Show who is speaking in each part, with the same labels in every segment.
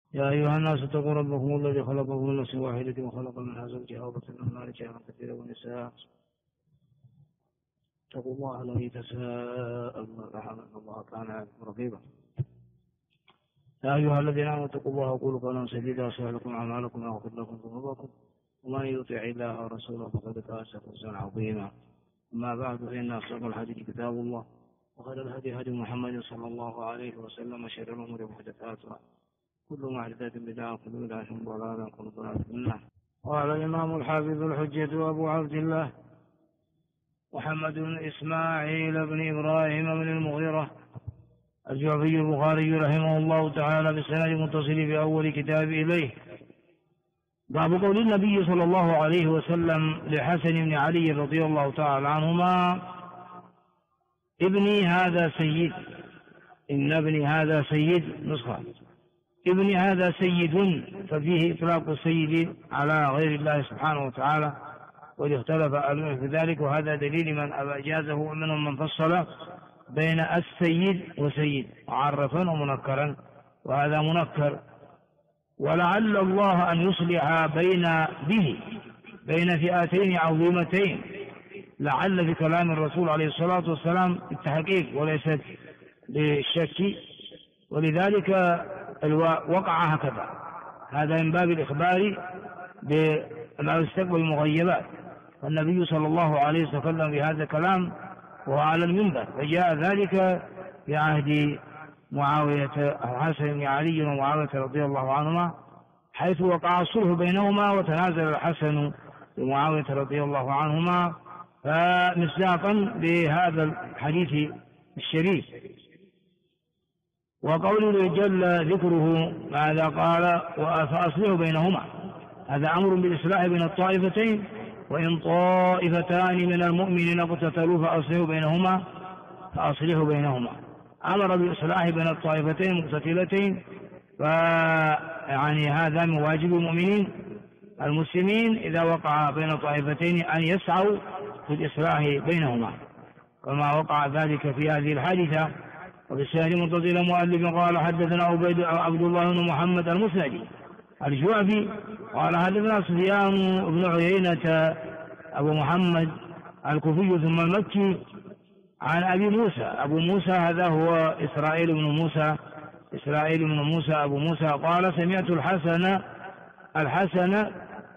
Speaker 1: يا أيها الناس اتقوا ربكم الذي خلقكم من نفس واحدة وخلق منها زوجها وبث منهما رجالا كثيرا ونساء. اتقوا الله الذي تساءلون به إن الله كان عليكم رقيبا. يا أيها الذين آمنوا اتقوا الله وقولوا قولا سديدا يصلح لكم أعمالكم ويغفر لكم ذنوبكم ومن يطع الله ورسوله فقد فاز فوزا عظيما. أما بعد فإن أصدق الحديث كتاب الله وخير الهدي هدي محمد صلى الله عليه وسلم وشر الأمور محدثاتها كل محدثة بدعة وكل بدعة ضلالة وكل ضلالة في النار. قال الإمام الحافظ الحجة أبو عبد الله محمد بن إسماعيل بن إبراهيم بن المغيرة الجعفي البخاري رحمه الله تعالى بالسند المتصل في أول كتاب إليه. باب قول النبي صلى الله عليه وسلم لحسن بن علي رضي الله تعالى عنهما: ابني هذا سيد، إن ابني هذا سيد، نسخة ابني هذا سيد، ففيه إطلاق السيد على غير الله سبحانه وتعالى، وإذ اختلف أهل في ذلك، وهذا دليل من أجازه ومنهم من فصل بين السيد وسيد معرفا ومنكرا، وهذا منكر. ولعل الله أن يصلح بين فئتين عظيمتين، لعل في كلام الرسول عليه الصلاة والسلام التحقيق وليست للشك، ولذلك وقع هكذا. هذا من باب الإخبار بما يستقبل المغيبات، والنبي صلى الله عليه وسلم بهذا الكلام وهو على المنبر، فجاء ذلك في عهد معاوية الحسن بن علي ومعاوية رضي الله عنهما، حيث وقع الصلح بينهما وتنازل الحسن ومعاوية رضي الله عنهما، فمصداقا بهذا الحديث الشريف. وقوله جل ذكره ماذا قال: فأصلحوا بينهما، هذا أمر بالإصلاح بين الطائفتين، وإن طائفتان من المؤمنين اقتتلوا فأصلحوا بينهما، أمر بالإصلاح بين الطائفتين المقتتلتين، فيعني هذا من واجب المؤمنين المسلمين إذا وقع بين طائفتين أن يسعوا في الإصلاح بينهما، كما وقع ذلك في هذه الحادثة. وبالسند متصل مؤلف قال: حدثنا عبد الله بن محمد المسندي الجعفي قال: حدثنا سفيان بن عيينة أبو محمد الكوفي ثم المكي عن أبي موسى. أبو موسى هذا هو إسرائيل بن موسى أبو موسى قال: سمعت الحسن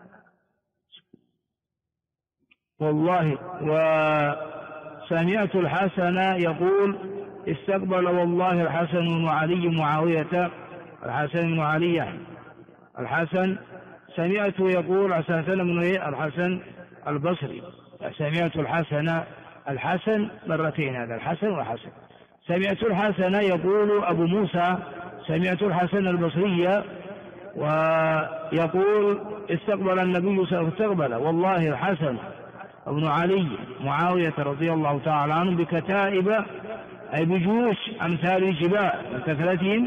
Speaker 1: والله وسمعت الحسن يقول: استقبل والله الحسن بن علي معاوية. الحسن بن علي الحسن سمعت يقول الحسن البصري، سمعت الحسن مرتين، هذا الحسن والحسن. سمعت الحسن يقول أبو موسى: سمعت الحسن البصري ويقول: استقبل النبي استقبل والله الحسن ابن علي معاوية رضي الله تعالى عنه بكتائب، أي بجيوش أمثال الجبال من كثرتهم.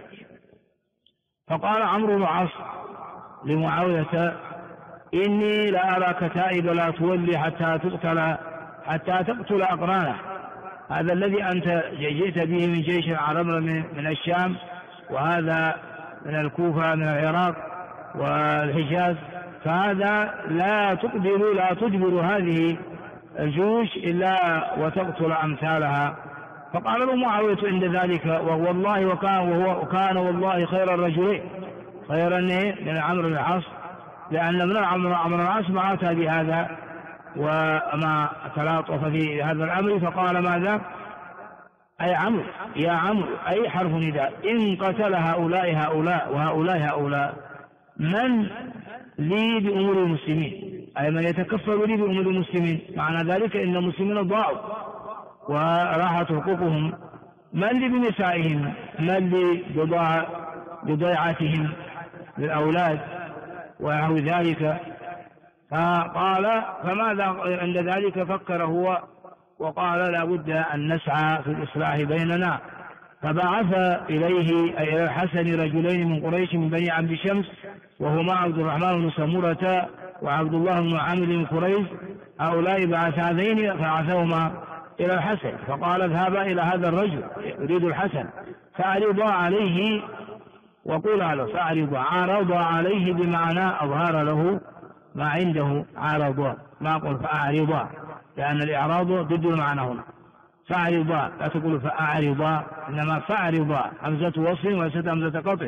Speaker 1: فقال عمرو بن العاص لمعاوية: إني لأرى كتائب لا تولي حتى تقتل أقرانه. هذا الذي أنت جئت به من جيش العرب من الشام، وهذا من الكوفة من العراق والحجاز، فهذا لا تجبر هذه الجيوش إلا وتقتل أمثالها. فقال له معاوية عند ذلك: والله وكان والله خير الرجلين، خيرا من عمرو بن العاص، لأن من عمرو بن العاص ما أتى بهذا وما تلاطف في هذا الأمر. فقال: ماذا؟ أي عمرو، يا عمرو، أي حرف نداء، إن قتل هؤلاء وهؤلاء من لي بأمور المسلمين، أي من يتكفل لي بأمور المسلمين. معنى ذلك إن المسلمين ضاعوا وراحت حقوقهم. من لي بنسائهم، من لي بضيعتهم للأولاد ونحو ذلك. فقال: فماذا عند ذلك؟ فكر هو وقال: لا بد أن نسعى في الإصلاح بيننا. فبعث إليه أي إلى الحسن رجلين من قريش من بني عبد شمس، وهما عبد الرحمن بن سمرة وعبد الله بن عامر بن قريش، هؤلاء بعثاذين فبعثهما إلى الحسن، فقال: اذهبا إلى هذا الرجل يريد الحسن فأعرضا عليه وقول له فأعرض. عارض عليه بمعنى أظهر له ما عنده، عارض، ما قل فأعرض، لأن الإعراض ضد المعنى هنا. فأعرض، لا تقول فأعرض، إنما فأعرض همزة وصل وليست همزة قطع.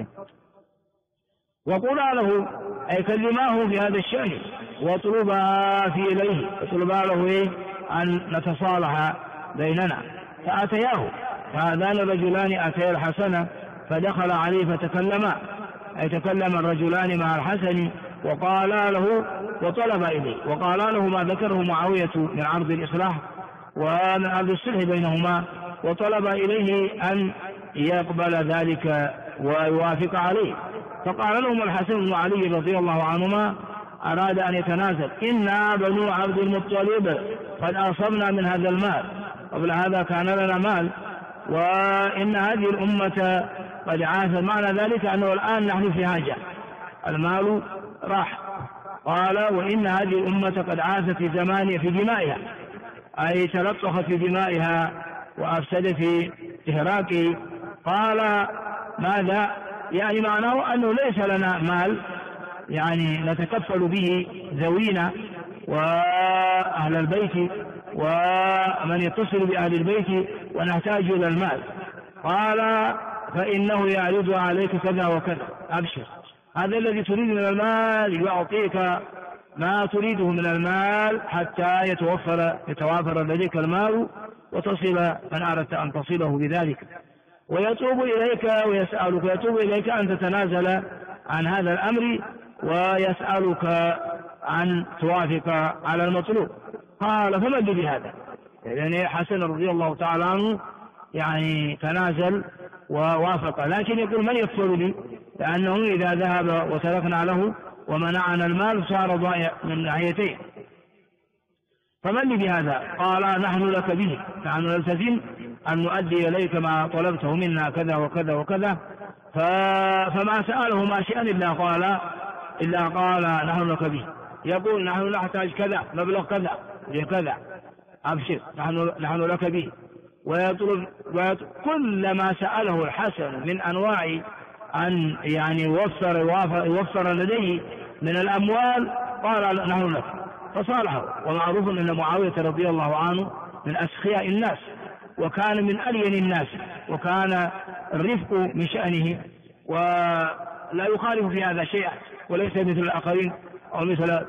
Speaker 1: وقل له أي كلماه في هذا الشأن واطلبا في إليه، اطلبا له إيه؟ أن نتصالح بيننا. فأتياه، فهذان الرجلان أتيا الحسن فدخل عليه فتكلما، أي تكلم الرجلان مع الحسن وقالا له وطلب إليه، وقالا له ما ذكره معاوية من عرض الإصلاح ومن عرض الصلح بينهما، وطلب إليه أن يقبل ذلك ويوافق عليه. فقال لهم الحسن بن علي رضي الله عنهما أراد أن يتنازل: إنا بنو عبد المطلب قد أصبنا من هذا المال، قبل هذا كان لنا مال، وإن هذه الأمة قد عاثت. معنى ذلك أنه الآن نحن في حاجة، المال راح. قال: وإن هذه الأمة قد عاثت في زمانها في دمائها، أي تلطخت في دمائها وأفسد في إهراقه. قال: ماذا؟ يعني معناه أنه ليس لنا مال يعني نتكفل به ذوينا وأهل البيت ومن يتصل بأهل البيت ونحتاج إلى المال. قال: فإنه يعرض عليك كذا وكذا، أبشر، هذا الذي تريد من المال يعطيك ما تريده من المال حتى يتوافر لديك المال وتصل من أردت أن تصله بذلك. ويتوب إليك ويسألك، يتوب إليك أن تتنازل عن هذا الأمر ويسألك أن توافق على المطلوب. قال: فمن لي بهذا؟ يعني حسن رضي الله تعالى عنه يعني تنازل ووافق، لكن يقول: من يكفل لي؟ لأنه إذا ذهب وتركنا له ومنعنا المال صار ضائع من ناحيتين. فمن لي بهذا؟ قال: نحن لك به، نحن نلتزم أن نؤدي إليك ما طلبته منا كذا وكذا وكذا. فما سأله ما شيئا إلا قال نحن لك به. يقول: نحن نحتاج كذا، مبلغ كذا لكذا، أبشر، نحن لك به. ويطلب كل ما سأله الحسن من أنواع أن يعني يوفر لديه من الأموال، قال: نحن لك. فصالحه. ومعروف أن معاوية رضي الله عنه من أسخياء الناس، وكان من ألين الناس، وكان الرفق من شأنه ولا يخالف في هذا شيئا، وليس مثل الآخرين أو مثل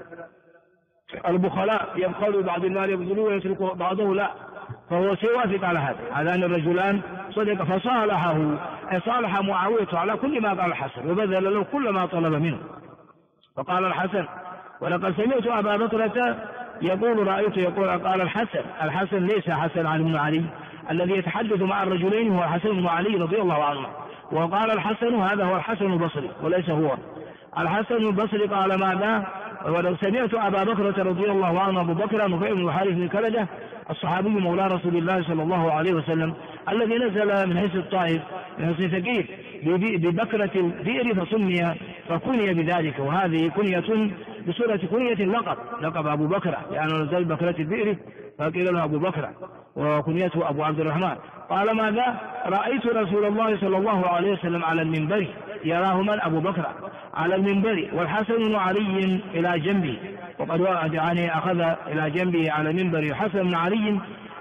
Speaker 1: البخلاء يبخلوا بعض المال يبذلوا ويترك بعضه، لا، فهو سيوافق على هذا. هذان الرجلان صدق فصالحه، أي صالح معاوية على كل ما قال الحسن وبذل له كل ما طلب منه. فقال الحسن: ولقد سمعت أبا بكرة يقول رأيته يقول. قال الحسن ليس حسن بن علي الذي يتحدث مع الرجلين، هو الحسن بن علي رضي الله عنه. وقال الحسن هذا هو الحسن البصري وليس هو. الحسن البصري قال: ماذا؟ ولو سمعت أبا بكرة رضي الله عنه، أبو بكر نفيع بن الحارث بن كلدة الصحابي مولى رسول الله صلى الله عليه وسلم الذي نزل من حيث الطائف من حيث ثقيف ببكرة البئر فكني بذلك. وهذه كنية بصورة كنية لقب أبو بكر، لأنه نزل بكرة البئر فقيل له أبو بكر، وكنيته أبو عبد الرحمن. قال: ماذا؟ رأيت رسول الله صلى الله عليه وسلم على المنبر، يراه من؟ أبو بكر على المنبر، والحسن بن علي إلى جنبه، وقد يعني أخذ إلى جنبه على المنبر الحسن بن علي،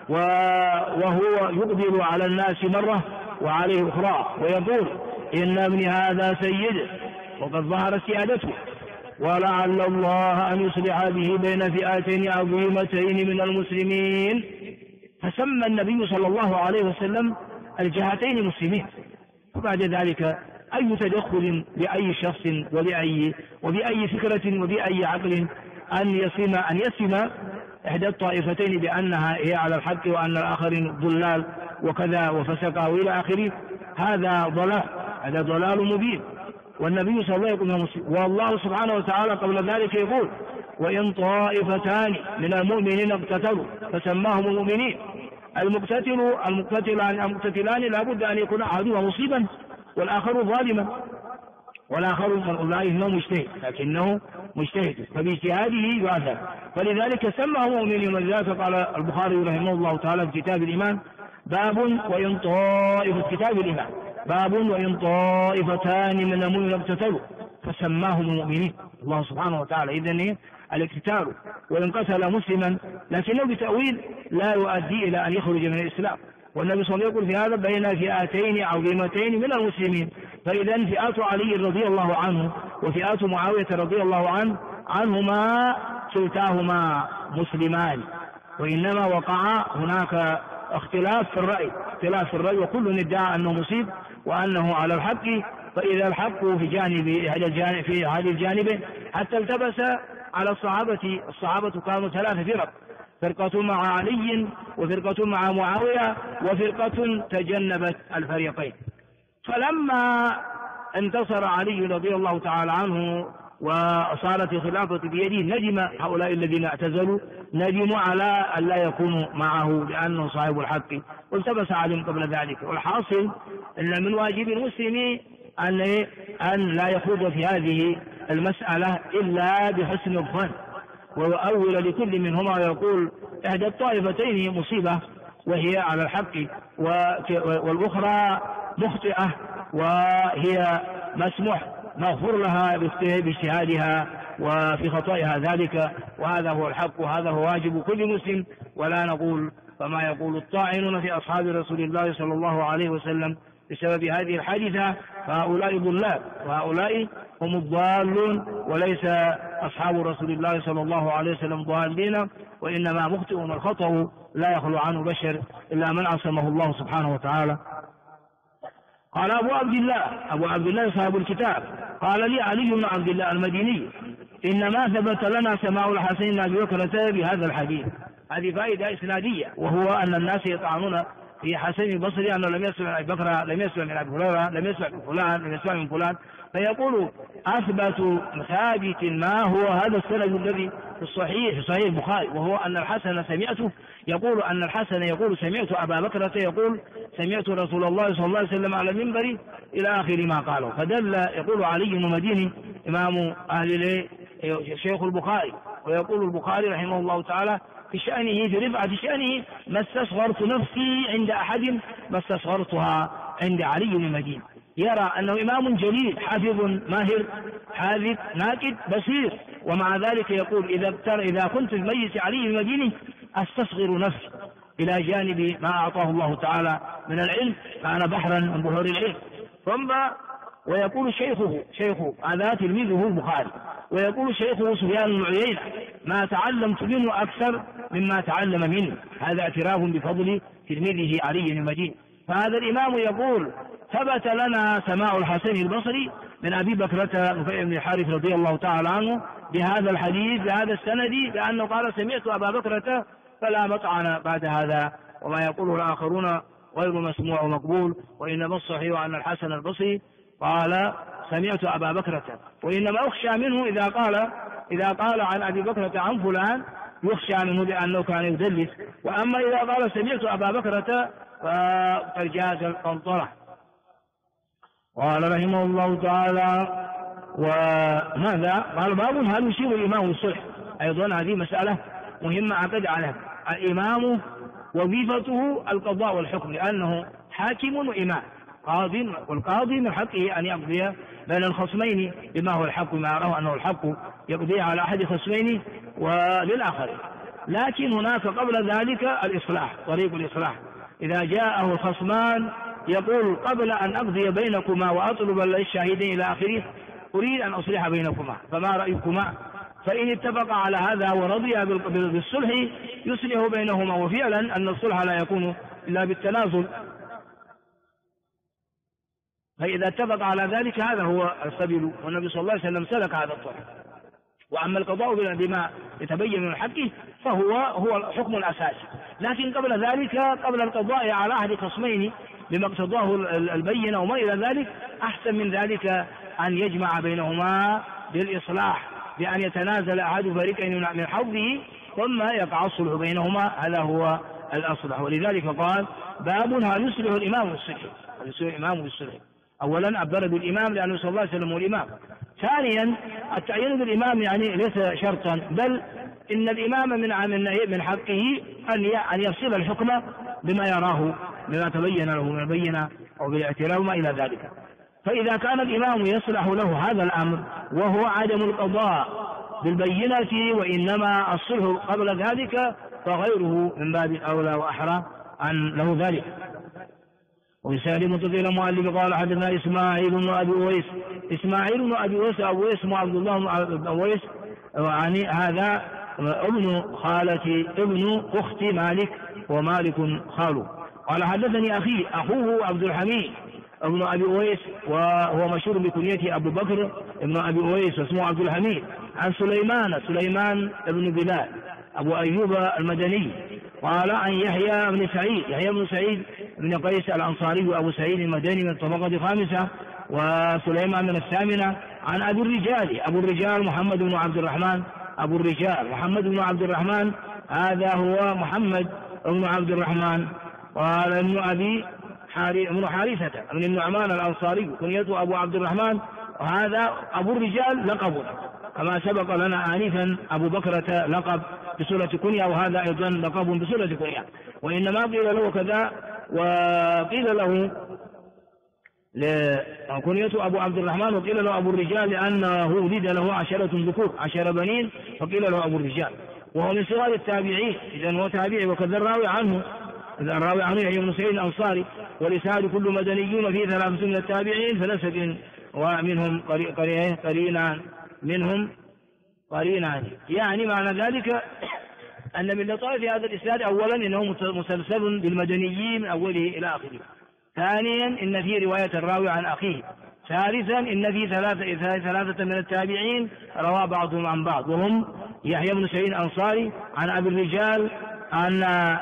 Speaker 1: وهو يقبل على الناس مرة وعليه أخرى ويقول: إن ابن هذا سيد وقد ظهر سيادته، ولعل الله أن يصلح به بين فئتين عظيمتين من المسلمين. فسمى النبي صلى الله عليه وسلم الجهتين مسلمين. وبعد ذلك أي تدخل لأي شخص وبأي فكرة وبأي عقل أن يسم إحدى الطائفتين بأنها هي على الحق وأن الآخرين ضلال وكذا وفسقه إلى آخره، هذا ضلال مبين. والنبي صلى الله عليه وسلم والله سبحانه وتعالى قبل ذلك يقول: وإن طائفتان من المؤمنين اقتتلوا فسماهم المؤمنين. المقتتلان لا بد أن يكون أحدهما مصيبا والآخر ظالما، والآخر من أولئك إنه مجتهد، لكنه مجتهد فباجتهاده يؤثر، فلذلك سماه مؤمنين. ولذلك قال البخاري رحمه الله تعالى في كتاب الإيمان: باب وإن طائفة، كتاب الإيمان، باب وإن طائفتان من المؤمنين اقتتلوا فسماهم المؤمنين. الله سبحانه وتعالى إذن الاقتتال وإن قتل مسلما لكنه بتأويل لا يؤدي إلى أن يخرج من الإسلام. والنبي صلى الله عليه وسلم يقول في هذا بين فئتين عظيمتين من المسلمين. فإذا فئات علي رضي الله عنه وفئات معاوية رضي الله عنهما كلتاهما مسلمان، وإنما وقع هناك اختلاف في الرأي وكل ادعى أنه مصيب وأنه على الحق. فإذا الحق في هذه الجانب حتى التبس على الصحابة كانوا 3 فرق، فرقة مع علي وفرقة مع معاوية وفرقة تجنبت الفريقين. فلما انتصر علي رضي الله تعالى عنه وصارت الخلافة بيده ندم هؤلاء الذين اعتزلوا، ندموا على أن لا يكونوا معه لأنه صاحب الحق والتبس عليهم قبل ذلك. والحاصل أن من واجب المسلم أن لا يخوض في هذه المسألة إلا بحسن الظن، ويؤول لكل منهما ويقول إحدى الطائفتين مصيبة وهي على الحق والأخرى مخطئة وهي مغفور لها باجتهادها وفي خطئها ذلك، وهذا هو الحق وهذا هو واجب كل مسلم. ولا نقول فما يقول الطاعنون في أصحاب رسول الله صلى الله عليه وسلم بسبب هذه الحادثة فهؤلاء ضلال وهؤلاء هم الضالون، وليس أصحاب رسول الله صلى الله عليه وسلم ضالين، وإنما مخطئون الخطأ لا يخلو عنه بشر إلا من عصمه الله سبحانه وتعالى. قال أبو عبد الله صاحب الكتاب قال لي علي بن عبد الله المديني إنما ثبت لنا سماع الحسن بن أبي بكر بهذا الحديث. هذه فائدة إسنادية، وهو أن الناس يطعنون في حسن البصري أنه لم يسمع من أبي بكر، لم يسمع من أبي هريرة، لم يسمع من فلان، لم يسمع من فلان، فيقول أثبت ثابت ما هو هذا السند الذي في صحيح البخاري، وهو أن الحسن سمعته يقول أن الحسن يقول سمعت أبا بكرة يقول سمعت رسول الله صلى الله عليه وسلم على المنبر إلى آخر ما قاله. فدل يقول علي بن مديني إمام أهل شيخ البخاري، ويقول البخاري رحمه الله تعالى في شأنه برفعة شأنه ما استصغرت نفسي عند أحد ما استصغرتها عند علي بن مديني. يرى أنه إمام جليل حافظ ماهر حاذق ناقد بصير، ومع ذلك يقول إذا كنت في مجلس علي بن مديني أستصغر نفسي إلى جانب ما أعطاه الله تعالى من العلم، كان بحرا من بحور العلم. ثم ويقول شيخه هذا تلميذه البخاري، ويقول شيخه سفيان بن عيينة ما تعلمت منه أكثر مما تعلم منه، هذا اعتراف بفضل تلميذه علي بن مديني. فهذا الإمام يقول ثبت لنا سماع الحسن البصري من أبي بكرة نفيع بن الحارث رضي الله تعالى عنه بهذا الحديث بهذا السند، لأنه قال سمعت أبا بكرة فلا مطعن بعد هذا. وما يقوله الآخرون غير مسموع ومقبول، وإنما الصحيح أن الحسن البصري قال سمعت أبا بكرة، وإنما أخشى منه إذا قال عن أبي بكرة عن فلان يخشى منه بأنه كان يدلس، وأما إذا قال سمعت أبا بكرة فقد جاز القنطرة. قال رحمه الله تعالى وماذا قال باب هل يشير الإمام الصلح. أيضا هذه مسألة مهمة عقد عليها. الإمام وظيفته القضاء والحكم، لأنه حاكم وإمام قاضي، والقاضي من حقه أن يقضي بين الخصمين بما هو الحق، ما يراه أنه الحق يقضي على أحد خصمين وللآخر. لكن هناك قبل ذلك الإصلاح، طريق الإصلاح. إذا جاءه الخصمان يقول قبل أن أقضي بينكما وأطلب الشاهدين إلى آخره أريد أن أصلح بينكما فما رأيكما؟ فإن اتفق على هذا ورضي بالصلح يصلح بينهما، وفعلا أن الصلح لا يكون إلا بالتنازل. فإذا اتفق على ذلك هذا هو السبيل، والنبي صلى الله عليه وسلم سلك هذا الطريق. وأما القضاء بما يتبين من الحق فهو الحكم الأساسي. لكن قبل ذلك قبل القضاء على أحد خصمين بما اقتضاه البينة وما إلى ذلك أحسن من ذلك أن يجمع بينهما بالإصلاح، بأن يتنازل أحد فريقين من حظه ثم يقع الصلح بينهما، هذا هو الأصلح. ولذلك قال باب هل يصلح الإمام بالصلح. يصلح الإمام بالصلح. أولا عبر بالإمام لأنه صلى الله عليه وسلم هو الإمام. ثانيا التعيين بالإمام يعني ليس شرطا، بل إن الإمام من حقه أن يفصل الحكم بما يراه بما تبين له من البينة أو بالاعتراف ما إلى ذلك. فإذا كان الإمام يصلح له هذا الأمر وهو عدم القضاء بالبينة وإنما الصلح قبل ذلك فغيره من باب أولى وأحرى أن له ذلك. ويسأل متصل المؤلف قال حدثنا إسماعيل بن أبي أويس. إسماعيل بن أبي أويس أبو اسمه عبد الله بن أويس، يعني هذا ابن خالة ابن أخت مالك ومالك خاله. قال حدثني أخوه عبد الحميد ابن أبي أويس وهو مشهور بكنيته أبو بكر ابن أبي أويس واسمه عبد الحميد، عن سليمان ابن بلال أبو أيوب المدني. قال عن يحيى بن سعيد بن قيس الأنصاري وأبو سعيد المدني من الطبقة الخامسة، وسليمان من الثامنة. عن أبو الرجال محمد بن عبد الرحمن هذا هو محمد بن عبد الرحمن. قال ابن حارثة بن النعمان الأنصاري كنيته أبو عبد الرحمن، وهذا أبو الرجال لقب كما سبق لنا آنفا أبو بكرة لقب بسورة كنية، وهذا أيضا لقب بسورة كنية. وإنما قيل له كذا وقيل له كنيته أبو عبد الرحمن وقيل له أبو الرجال لأنه ولد له 10 ذكور 10 بنين فقيل له أبو الرجال، وهو من صغار التابعين إذن هو تابعي. وكذا الراوي عنه يحيى بن سعيد الأنصاري. ولسان كل مدنيون في 3 من التابعين فلسد ومنهم قرينان. يعني معنى ذلك أن من لطائف هذا الإسناد أولا إنه مسلسل بالمدنيين من أوله إلى آخره. ثانيا إن في رواية الراوي عن أخيه. ثالثا إن في 3 من التابعين روى بعضهم عن بعض، وهم يحيى بن سعيد الأنصاري عن أبي الرجال أن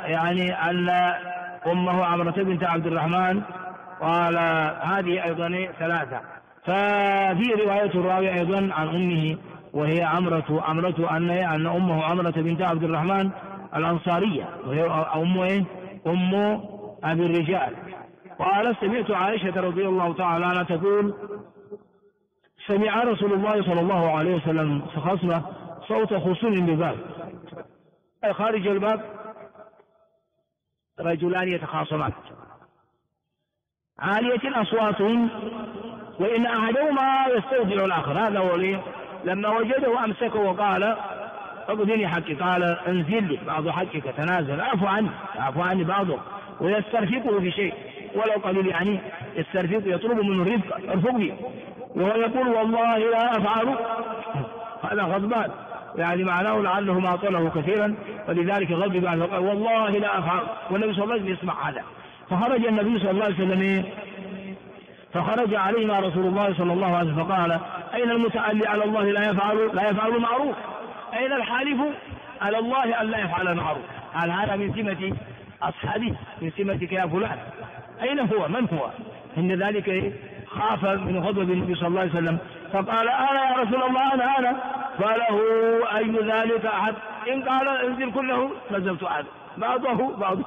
Speaker 1: أمه عمرة بنت عبد الرحمن. قال هذه أيضا 3. ففي رواية الراوي أيضا عن أمه وهي عمرة أن أمه عمرة بنت عبد الرحمن الأنصارية وهي أم أبي الرجال. قال سمعت عائشة رضي الله تعالى عنها تقول سمع رسول الله صلى الله عليه وسلم خصمة صوت خصوم بباب، أي خارج الباب رجلان يتخاصمان عالية أصواتهم وإن أحدهما يستودع الآخر. هذا هو لما وجده أمسكه وقال اقضني حقي، قال انزل لي بعض حقك تنازل اعفو عني بعضه، ويسترفقه في شيء ولو قليل، يعني يسترفق يطلب منه الرفق ارفقني، وهو يقول والله لا أفعل. هذا غضبان، يعني معناه لعله ما طله كثيرا ولذلك غضب عنه وقال والله لا أفعل، والنبي صلى الله عليه وسلم يسمع هذا. فخرج النبي صلى الله عليه وسلم فخرج علينا رسول الله صلى الله عليه وسلم فقال أين المتعلي على الله لا يفعل معروف؟ أين الحالف على الله أن لا يفعل معروف؟ هذا من سمة أصحابه، من سمتك يا فلان. أين هو؟ من هو؟ إن ذلك خاف من غضب النبي صلى الله عليه وسلم فقال أنا يا رسول الله أنا فله أي ذلك أحد؟ إن قال انزل كله نزلت أحد بعضه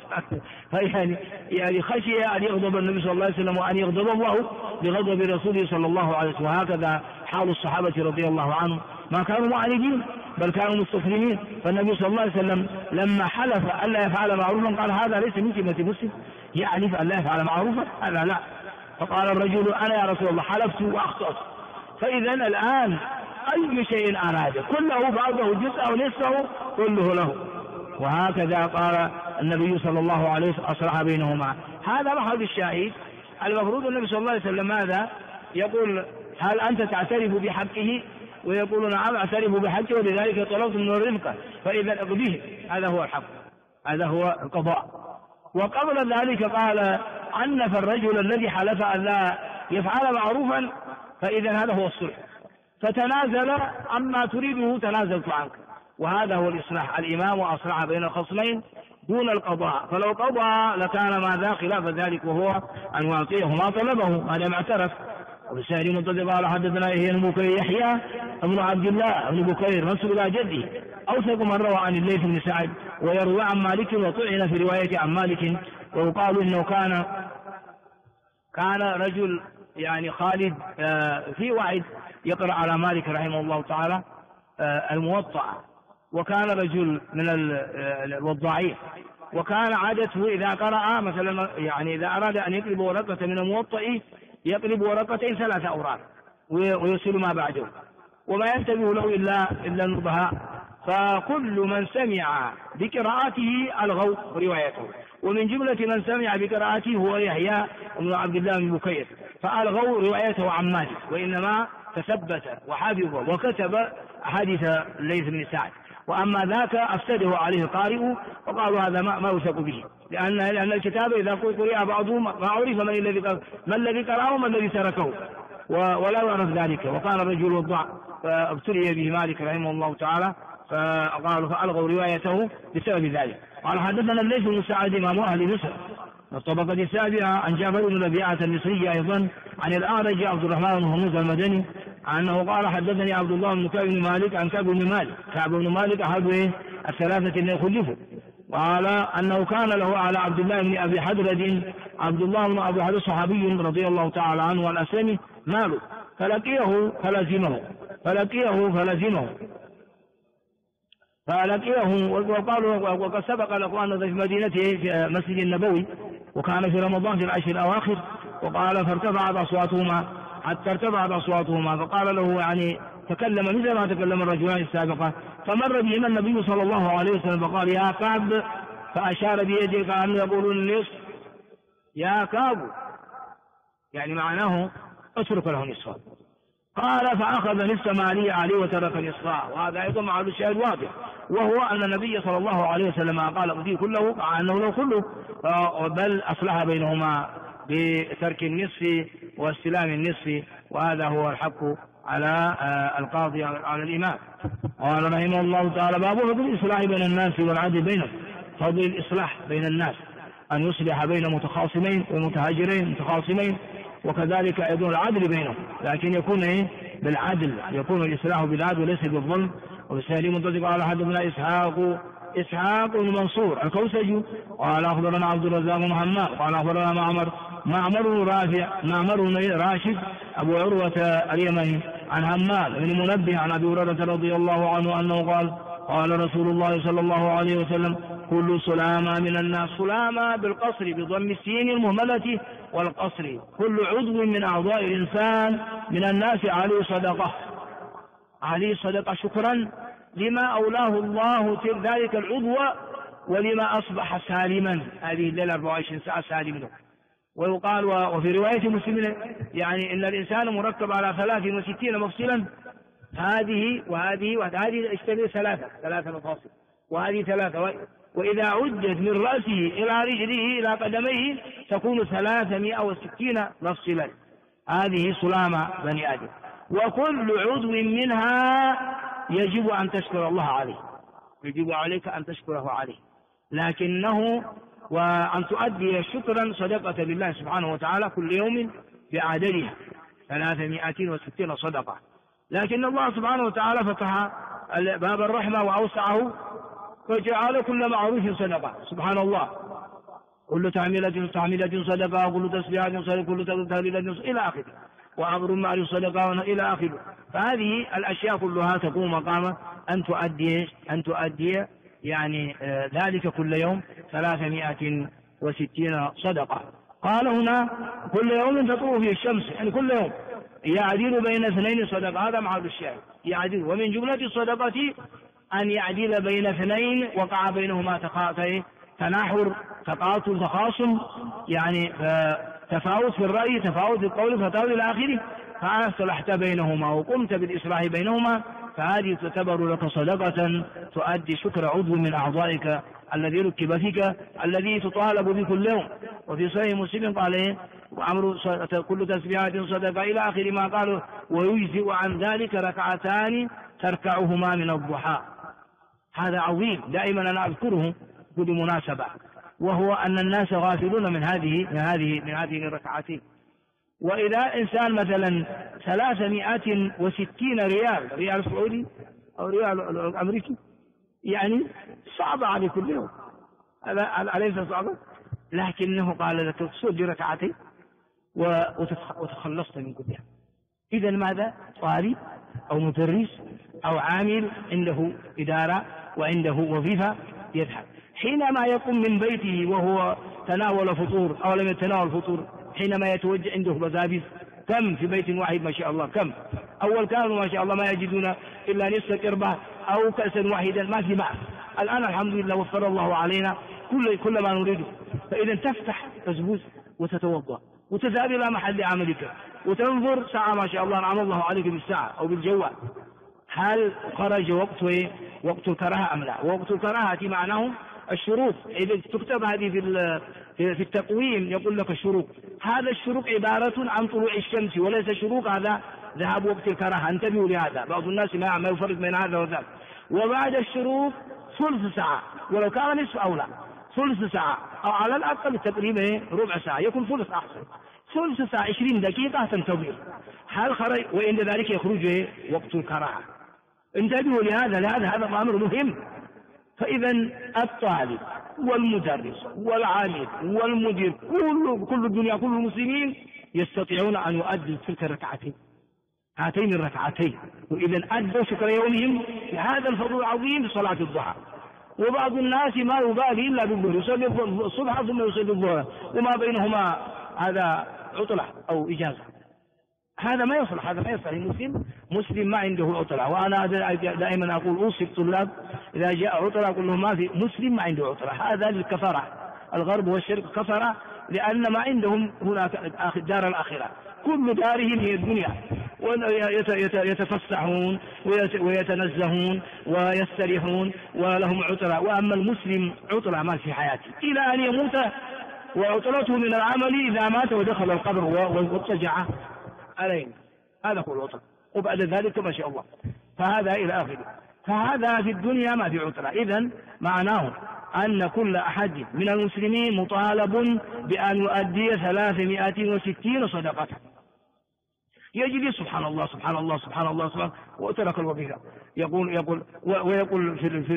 Speaker 1: يعني خشي أن يغضب النبي صلى الله عليه وسلم وأن يغضب الله بغضب رسوله صلى الله عليه وسلم. وهكذا حال الصحابة رضي الله عنهم، ما كانوا معاندين بل كانوا مستسلمين. فالنبي صلى الله عليه وسلم لما حلف ألا يفعل معروفا قال هذا ليس من سمة مسلم، يحلف ألا يفعل معروفا هذا لا. فقال الرجل أنا يا رسول الله حلفت وأخطأت، فإذا الآن أي شيء أراد كله بعضه جزء ونصفه كله له. وهكذا قال النبي صلى الله عليه وسلم أصلح بينهما. هذا محل الشاهد. المفروض النبي صلى الله عليه وسلم ماذا يقول؟ هل أنت تعترف بحقه؟ ويقول نعم أعترف بحقه ولذلك طلبت من الرفقة، فإذا اقضيه. هذا هو الحق، هذا هو القضاء. وقبل ذلك قال عنف الرجل الذي حلف أن لا يفعل معروفا، فإذا هذا هو الصلح، فتنازل عما تريده تنازلت عنك. وهذا هو الإصلاح. الإمام أصلح بين الخصمين دون القضاء، فلو قضى لكان ماذا خلاف ذلك، وهو أن يعطيه ما طلبه ما دام اعترف. وبالسهل منتظر قال حدثنا يحيى ابن عبد الله ابن بكير منسوب إلى جده أوثق من روى عن الليث بن سعد، ويروى عن مالك وطعن في رواية عن مالك. ويقال إنه كان رجل يعني خالد في وعد يقرأ على مالك رحمه الله تعالى الموطأ، وكان رجل من الوضاعين، وكان عادته إذا قرأ مثلا يعني إذا أراد أن يقلب ورقة من الموطأ يقلب ورقتين 3 أوراق ويرسل ما بعده، وما ينتبه له إلا النبهاء. فكل من سمع بقراءته ألغوا روايته، ومن جملة من سمع بقراءته هو يحيى بن عبد الله بن بكير، فألغوا روايته عن مالك، وإنما تثبت وحفظ وكتب أحاديث الليث بن سعد. وأما ذاك أفسده عليه القارئ وقالوا هذا ما يوثق به، لأن الكتاب إذا قرئ بعضه ما عرف من الذي قرأه ومن الذي تركه، ولا يعرف ذلك. وقال الرجل وضع فابتلي به مالك رحمه الله تعالى، فقالوا فألغوا روايته بسبب ذلك. قال حدثنا الليث بن سعد إمام أهل مصر الطبقة السابعة عن جابر بن ربيعة المصري أيضا عن الأعرج عبد الرحمن بن هرمز المدني أنه قال حدثني عبد الله بن كعب بن مالك عن كعب بن مالك. كعب بن مالك أحد الثلاثة الذين خلفوا، قال أنه كان له على عبد الله بن أبي حدرد، عبد الله بن أبي حدرد صحابي رضي الله تعالى عنه والأسلمي، ماله فلقيه وقالوا وقد سبق الأخوان في مدينته في مسجد النبوي، وكان في رمضان في العشر الأواخر، وقال فارتفعت أصواتهما فقال له يعني تكلم مثل ما تكلم الرجلان السابقة، فمر بهما النبي صلى الله عليه وسلم فقال يا كعب، فأشار بيده كأنه يقول النصف، يا كعب يعني معناه اترك له نصفا. قال فأخذ نصف مالي عليه وترك نصفه، وهذا أيضا مع الشاهد واضح، وهو أن النبي صلى الله عليه وسلم قال فيه كله مع أنه لو كله، بل أصلح بينهما بترك النصف واستلام النصف، وهذا هو الحق على القاضي على الإمام. قال رحمه الله تعالى باب فضل الإصلاح بين الناس والعدل بينهم. فضل الإصلاح بين الناس أن يصلح بين متخاصمين ومتهاجرين متخاصمين، وكذلك أيضا العدل بينهم، لكن يكون بالعدل، يكون الإصلاح بالعدل وليس بالظلم. وبالسهل منتصق قال حدثنا إسحاق بن منصور الكوسجي قال أخبرنا عبد الرزاق بن حماد قال أخبرنا معمر راشد أبو عروة اليمني عن حماد بن منبه عن أبي هريرة رضي الله عنه أنه قال رسول الله صلى الله عليه وسلم كل سلامة من الناس، سلامة بالقصر بضم السين المهملة والقصر، كل عضو من أعضاء الإنسان من الناس عليه صدقة شكرا لما أولاه الله ذلك العضو ولما أصبح سالما هذه الليلة 24 ساعة سالما. ويقال وفي رواية مسلم يعني إن الإنسان مركب على 63 مفصلا، وهذه اشتبه ثلاثة مفاصل، وهذه 3، وإذا عدت من رأسه إلى رجله إلى قدميه تكون 360 مفصلا. هذه سلامة بني آدم، وكل عضو منها يجب أن تشكر الله عليه، يجب عليك أن تشكره عليه، لكنه وأن تؤدي شكرا صدقة لله سبحانه وتعالى كل يوم بعددها 360 صدقة. لكن الله سبحانه وتعالى فتح باب الرحمة وأوسعه فجعل كل معروف صدقة، سبحان الله، كل تحميلة صدقة، وكل تسبيحة صدقة، كل تهليلة إلى آخره، وأمر معروف صدقة إلى آخره. فهذه الأشياء كلها تقوم مقام أن تؤدي يعني ذلك كل يوم 360 صدقة. قال هنا كل يوم تطلع فيه الشمس، يعني كل يوم يعدل بين 2 صدقة، هذا محل الشاهد يعدل. ومن جملة الصدقة أن يعدل بين 2 وقع بينهما تناحر تقاتل تخاصم، يعني تفاوت في الرأي تفاوت في القول فتاوي إلى آخره، فأصلحت بينهما وقمت بالإصلاح بينهما، فهذه تعتبر لك صدقة تؤدي شكر عضو من أعضائك الذي ركب فيك الذي تطالب به كل يوم. وفي صحيح مسلم قال وأمر كل تسبيحات صدقة إلى آخر ما قالوا، ويجزئ عن ذلك 2 تركعهما من الضحى. هذا عظيم دائما أنا أذكره كل مناسبة، وهو أن الناس غافلون من هذه الركعتين. وإذا إنسان مثلا 360 ريال سعودي أو ريال أمريكي، يعني صعب على كل يوم، أليس صعبا؟ لكنه قال لك تصلي 2 ركعتين وتخلصت من كلها. إذا ماذا؟ طالب أو مدرس أو عامل عنده إدارة وعنده وظيفة يذهب. حينما يقوم من بيته وهو تناول فطور أو لم يتناول فطور، حينما يتوجه عنده بزابز كم في بيت واحد ما شاء الله، كم أول كانوا ما شاء الله ما يجدون إلا نصف قربة أو كأسا واحدا ما في معه. الآن الحمد لله وفر الله علينا كل ما نريده. فإذا تفتح بزبوز وتتوضأ وتذهب إلى محل عملك وتنظر ساعة ما شاء الله أنعم الله عليك بالساعة أو بالجوال، هل خرج وقت الكراهة أم لا؟ وقت الكراهة معناه الشروق. إذا تكتب هذه في التقويم يقول لك الشروق، هذا الشروق عبارة عن طلوع الشمس وليس شروق هذا ذهاب وقت الكراهة. انتبهوا لهذا، بعض الناس ما يفرق بين هذا وذاك. وبعد الشروق ثلث ساعة ولو كان نصف أو لا، ثلث ساعة أو على الأقل تقريبا ربع ساعة، يكون ثلث أحسن، ثلث ساعة 20 دقيقة تنتظر هل خرج، وعند ذلك يخرج وقت الكراهة. انتبهوا لهذا هذا أمر مهم. فإذا الطالب والمدرس والعامل والمدير كل الدنيا كل المسلمين يستطيعون أن يؤدوا تلك الركعتين، هاتين الركعتين، وإذا أدوا شكر يومهم لهذا الفضل العظيم في صلاة الضحى. وبعض الناس ما يبالي إلا بالظهر، يصلي الصبح ثم يصلي الظهر وما بينهما هذا عطلة أو إجازة. هذا ما يصلح، هذا ما يصلح. مسلم ما عنده عطلة. وأنا دائما أقول أوصي الطلاب إذا جاء عطلة أقول لهم ما في مسلم ما عنده عطلة، هذا للكفرة. الغرب والشرق كفرة لأن ما عندهم هناك دار الآخرة، كل دارهم هي الدنيا، ويتفسحون ويتنزهون ويستريحون ولهم عطلة. وأما المسلم عطلة ما في حياته إلى أن يموت، وعطلته من العمل إذا مات ودخل القبر واضطجع علينا، هذا هو العطلة. وبعد ذلك ما شاء الله فهذا إلى آخره. فهذا في الدنيا ما في عطلة. إذن معناه أن كل أحد من المسلمين مطالب بأن يؤدي 360 صدقة. يجد سبحان الله سبحان الله سبحان الله سبحان وترك الوظيفة. يقول ويقول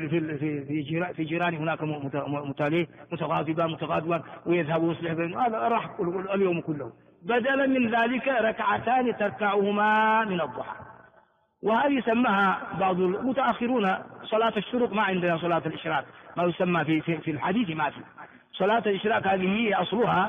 Speaker 1: في جيرانه هناك متاليه متغاضبا ويذهب ويصلح بينهم، هذا راح اليوم كله، بدلا من ذلك ركعتان تركعهما من الضحى. وهذه سماها بعض المتأخرون صلاة الشروق، ما عندنا صلاة الإشراق ما يسمى في الحديث ما في صلاة الإشراق. هذه هي أصلها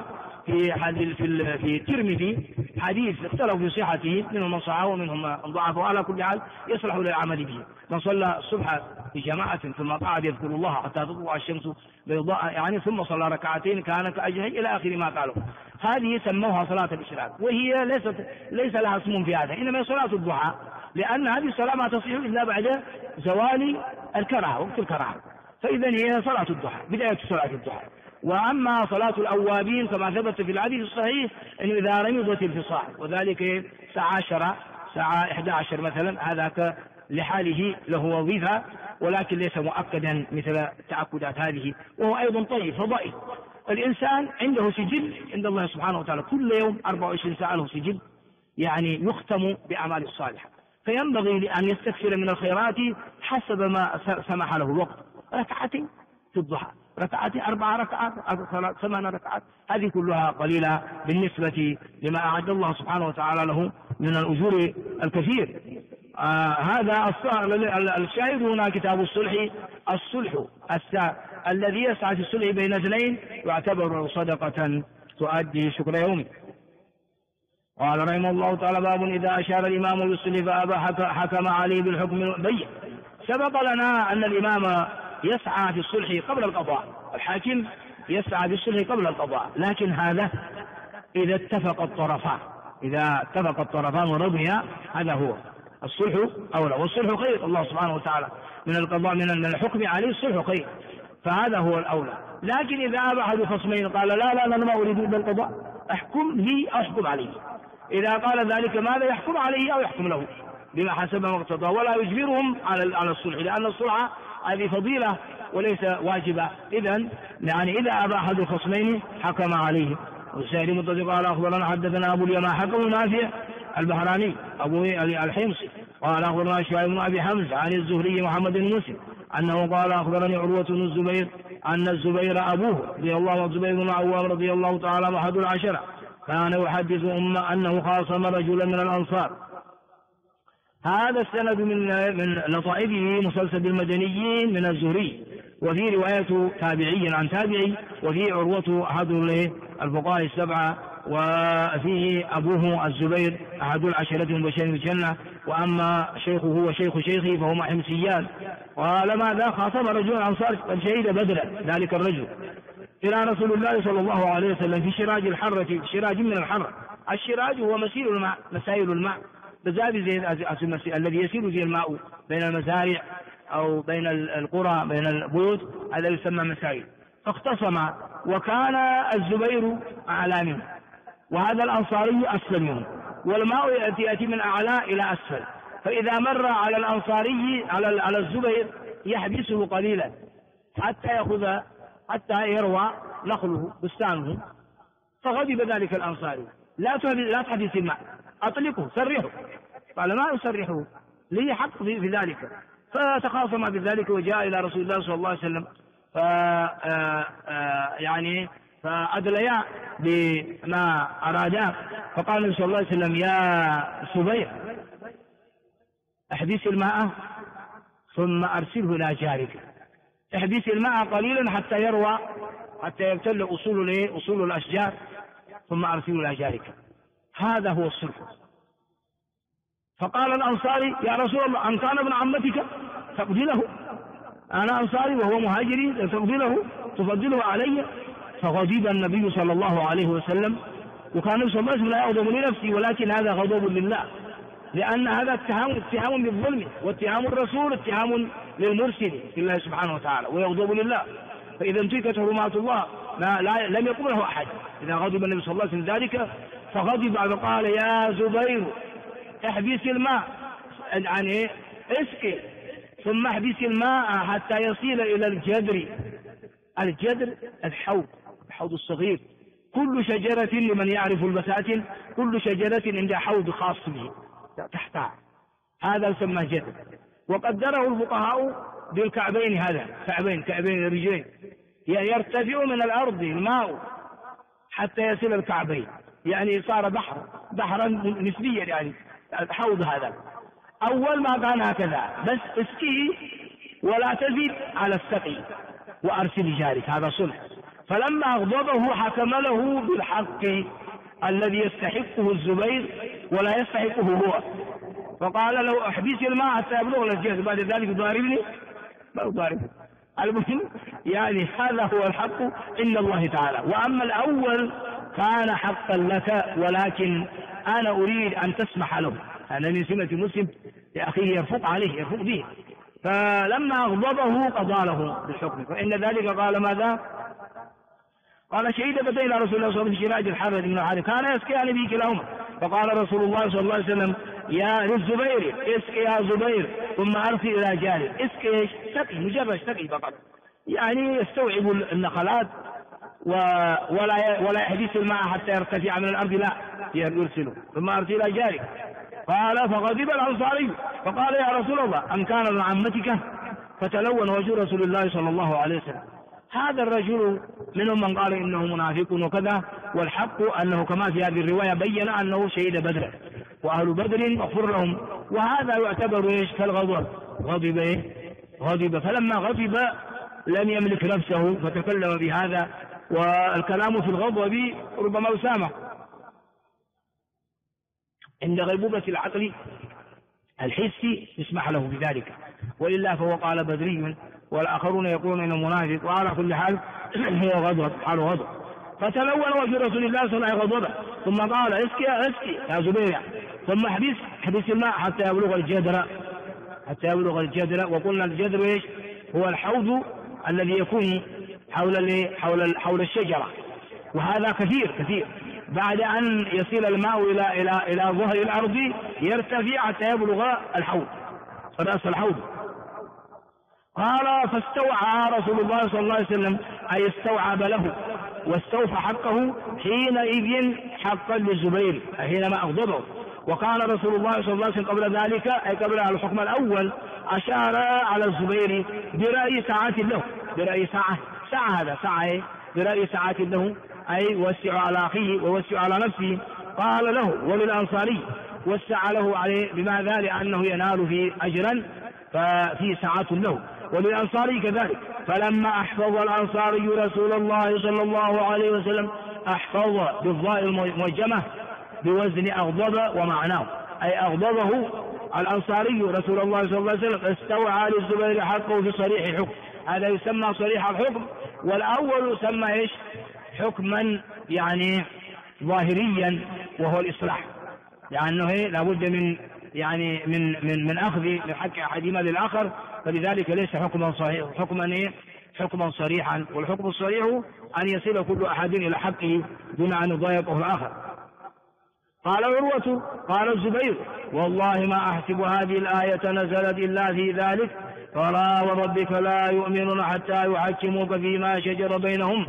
Speaker 1: في الترمذي حديث اختلفوا في صحته، منهم من صححه ومنهم من ضعفه، وعلى كل حال يصلح للعمل به. من صلى الصبح في جماعة ثم قعد يذكر الله حتى تطلع الشمس بيضاء يعني ثم صلى ركعتين كان كأجره إلى آخر ما قالوا. هذه سموها صلاة الإشراق، وهي ليس لها اسم في هذا، إنما صلاة الضحى، لأن هذه الصلاة ما تصح إلا بعد زوال الكراهة وقت الكراهة. فإذا هي صلاة الضحى، بداية صلاة الضحى. وأما صلاة الأوابين كما ثبت في الحديث الصحيح أنه إذا رمضت الفصال، وذلك الساعة 10 الساعة 11 مثلا، هذاك لحاله له وظيفة ولكن ليس مؤكدا مثل التأكدات هذه، وهو أيضا طيب فضائل. الإنسان عنده سجل عند الله سبحانه وتعالى كل يوم 24 ساعة له سجل يعني يختم بأعمال الصالحة، فينبغي لأن يستكثر من الخيرات حسب ما سمح له الوقت. ركعتين في الضحى، ركعتين 4 ركعات 8 ركعات، هذه كلها قليلة بالنسبة لما أعد الله سبحانه وتعالى له من الأجور الكثير. هذا الشاهد هنا كتاب الصلح. الصلح الذي يسعى في الصلح بين اثنين يعتبر صدقة تؤدي شكر يومه. قال رحمه الله تعالى: باب إذا أشار الإمام بالصلح فأبى حكم عليه بالحكم بين. سبق لنا أن الإمام يسعى في الصلح قبل القضاء، الحاكم يسعى في الصلح قبل القضاء، لكن هذا إذا اتفق الطرفان ورضيا هذا هو الصلح أولى، والصلح خير. الله سبحانه وتعالى من القضاء من الحكم عليه الصلح خير، فهذا هو الأولى. لكن إذا أبى أحد خصمين قال لا أنا ما أريد إلا القضاء، احكم لي أو احكم عليه، إذا قال ذلك ماذا يحكم عليه أو يحكم له بما حسب ما اقتضى، ولا يجبرهم على الصلح، لأن الصلح هذه فضيلة وليس واجبة. إذن يعني إذا أبى أحد الخصمين حكم عليه. والسائل متصل قال أخبرنا حدثنا أبو اليمان حكم نافع البحراني أبو الحمصي قال أخبرنا شعيب بن أبي حمزة عن الزهري محمد بن مسلم أنه قال أخبرني عروة بن الزبير أن الزبير أبوه رضي الله عنه الزبير بن عوام رضي الله تعالى أحد العشرة كان يحدث أنه خاصم رجلا من الأنصار هذا السند من لطائفه مسلسل بالمدنيين من الزهري، وفي رواية تابعي عن تابعي، وفي عروة أحد الفقهاء السبعة، وفيه أبوه الزبير أحد العشرة المبشرين بالجنة، وأما شيخه وشيخ شيخه فهما حمصيان. قال ماذا؟ خاطب رجل أنصار قد شهد بدرا ذلك الرجل إلى رسول الله صلى الله عليه وسلم في شراج الحرة، في شراج من الحرة. الشراج هو مسيل الماء، مسائل الماء الذي يسير فيه الماء بين المزارع أو بين القرى بين البيوت، هذا يسمى مسائل. فاختصم، وكان الزبير أعلى منه وهذا الأنصاري أسفل منه، والماء يأتي من أعلى إلى أسفل، فإذا مر على الأنصاري على الزبير يحبسه قليلا حتى يروى نخله بستانه. فغضب ذلك الأنصاري، لا تحبس الماء، أطلقه، سرحه. قال ما أسرحه، لي حق في ذلك. فتخاصم بذلك وجاء إلى رسول الله صلى الله عليه وسلم، فأدليا بما أرادا. فقال النبي صلى الله عليه وسلم يا زبير احبس الماء ثم أرسله إلى جارك، احبس الماء قليلا حتى يبتل أصول الأشجار ثم أرسله إلى جارك. هذا هو الصلح. فقال الأنصاري يا رسول الله أن كان ابن عمتك تقتله، أنا أنصاري وهو مهاجري تفضله علي. فغضب النبي صلى الله عليه وسلم، وكان النبي صلى الله عليه وسلم لا يغضب لنفسه، ولكن هذا غضب لله، لأن هذا اتهام بالظلم، واتهام الرسول اتهام للمرسل في الله سبحانه وتعالى، ويغضب لله. فإذا انتهكت حرمات الله لم يقم له أحد. إذا غضب النبي صلى الله عليه وسلم ذلك فغضب وقال يا زبير احبس الماء، اسقي، ثم احبس الماء حتى يصل إلى الجدر. الجدر الحوض الصغير. كل شجرة لمن يعرف البساتين، كل شجرة عندها حوض خاص به تحتها، هذا يسمى جدر. وقدره الفقهاء بالكعبين، هذا كعبين الرجلين، يعني يرتفع من الأرض الماء حتى يصل الكعبين، يعني صار بحرا نسبيا، يعني الحوض هذا. أول ما كان هكذا، بس اسقيه ولا تزد على السقي وأرسل جارك، هذا صلح. فلما أغضبه حكم له بالحق الذي يستحقه الزبير ولا يستحقه هو، فقال لو احبس الماء حتى يبلغ الجهد، بعد ذلك يضاربني ما يضاربني. المهم يعني هذا هو الحق عند الله تعالى. وأما الأول كان حقا لك، ولكن أنا أريد أن تسمح له، أنا من سمة مسلم لأخيه يرفق عليه، يرفق به. فلما أغضبه قضى له بالحكم. فإن ذلك قال ماذا؟ قال شهيد بدين رسول الله صلى الله عليه وسلم في شراج الحرة من الحارث كان يسقيان به كلاهما. فقال رسول الله صلى الله عليه وسلم يا للزبير اسقي يا زبير ثم أرسل إلى جاري. اسقي سقي، مجرد سقي فقط، يعني يستوعب النخلات ولا يحدث الماء حتى يرتفع من الأرض، لا يرسله ثم أرسل إلى جاري. قال فغضب الأنصاري فقال يا رسول الله أن كان من عمتك، فتلون وجه رسول الله صلى الله عليه وسلم. هذا الرجل منهم من قال إنه منافق وكذا، والحق أنه كما في هذه الرواية بين أنه شهد بدرا، وأهل بدر مغفور لهم. وهذا يعتبر إيش؟ كالغضب. غضب فلما غضب لم يملك نفسه فتكلم بهذا. والكلام في الغضب ربما أسامة عند غيبوبة العقل الحسي يسمح له بذلك، وإلا فهو قال بدري، والآخرون يقولون إنه منافق. وعلى كل حال هو غضب، حاله غضب. فتلون وجه رسول الله صلى الله عليه وسلم غضبه، ثم قال اسقي يا زبير، ثم احبس الماء حتى يبلغ الجدر. وقلنا الجدر ايش؟ هو الحوض الذي يكون حول الشجرة، وهذا كثير. بعد أن يصل الماء إلى ظهر الأرض يرتفع حتى يبلغ الحوض، رأس الحوض. قال فاستوعى رسول الله صلى الله عليه وسلم، أي استوعب له واستوفى حقه حينئذ حقا للزبير حينما أغضبه. وكان رسول الله صلى الله عليه وسلم قبل ذلك، أي قبل الحكم الأول، أشار على الزبير برأي ساعة له، برأي ساعة برأي ساعة له، أي وسع على أخيه ووسع على نفسه. قال له وللأنصاري وسع له عليه بماذا؟ لأنه ينال في أجرا ففي ساعة له. وللأنصاري كذلك، فلما أحفظ الأنصاري رسول الله صلى الله عليه وسلم، أحفظ بالضاء المعجمة بوزن أغضب ومعناه، أي أغضبه الأنصاري رسول الله صلى الله عليه وسلم، استوعى للزبير حقه في صريح الحكم. هذا يسمى صريح الحكم، والأول يسمى إيش؟ حكما يعني ظاهريا، وهو الإصلاح، لأنه لابد من يعني من أخذ حق أحدهما للآخر، فلذلك ليس حكما صحيح، حكما صريحا. والحكم الصريح أن يصل كل أحد إلى حقه دون أن يضايقه الآخر. قال عروة قال الزبير: والله ما أحسب هذه الآية نزلت إلا في ذلك، فلا وربك لا يؤمنون حتى يحكموك فيما شجر بينهم.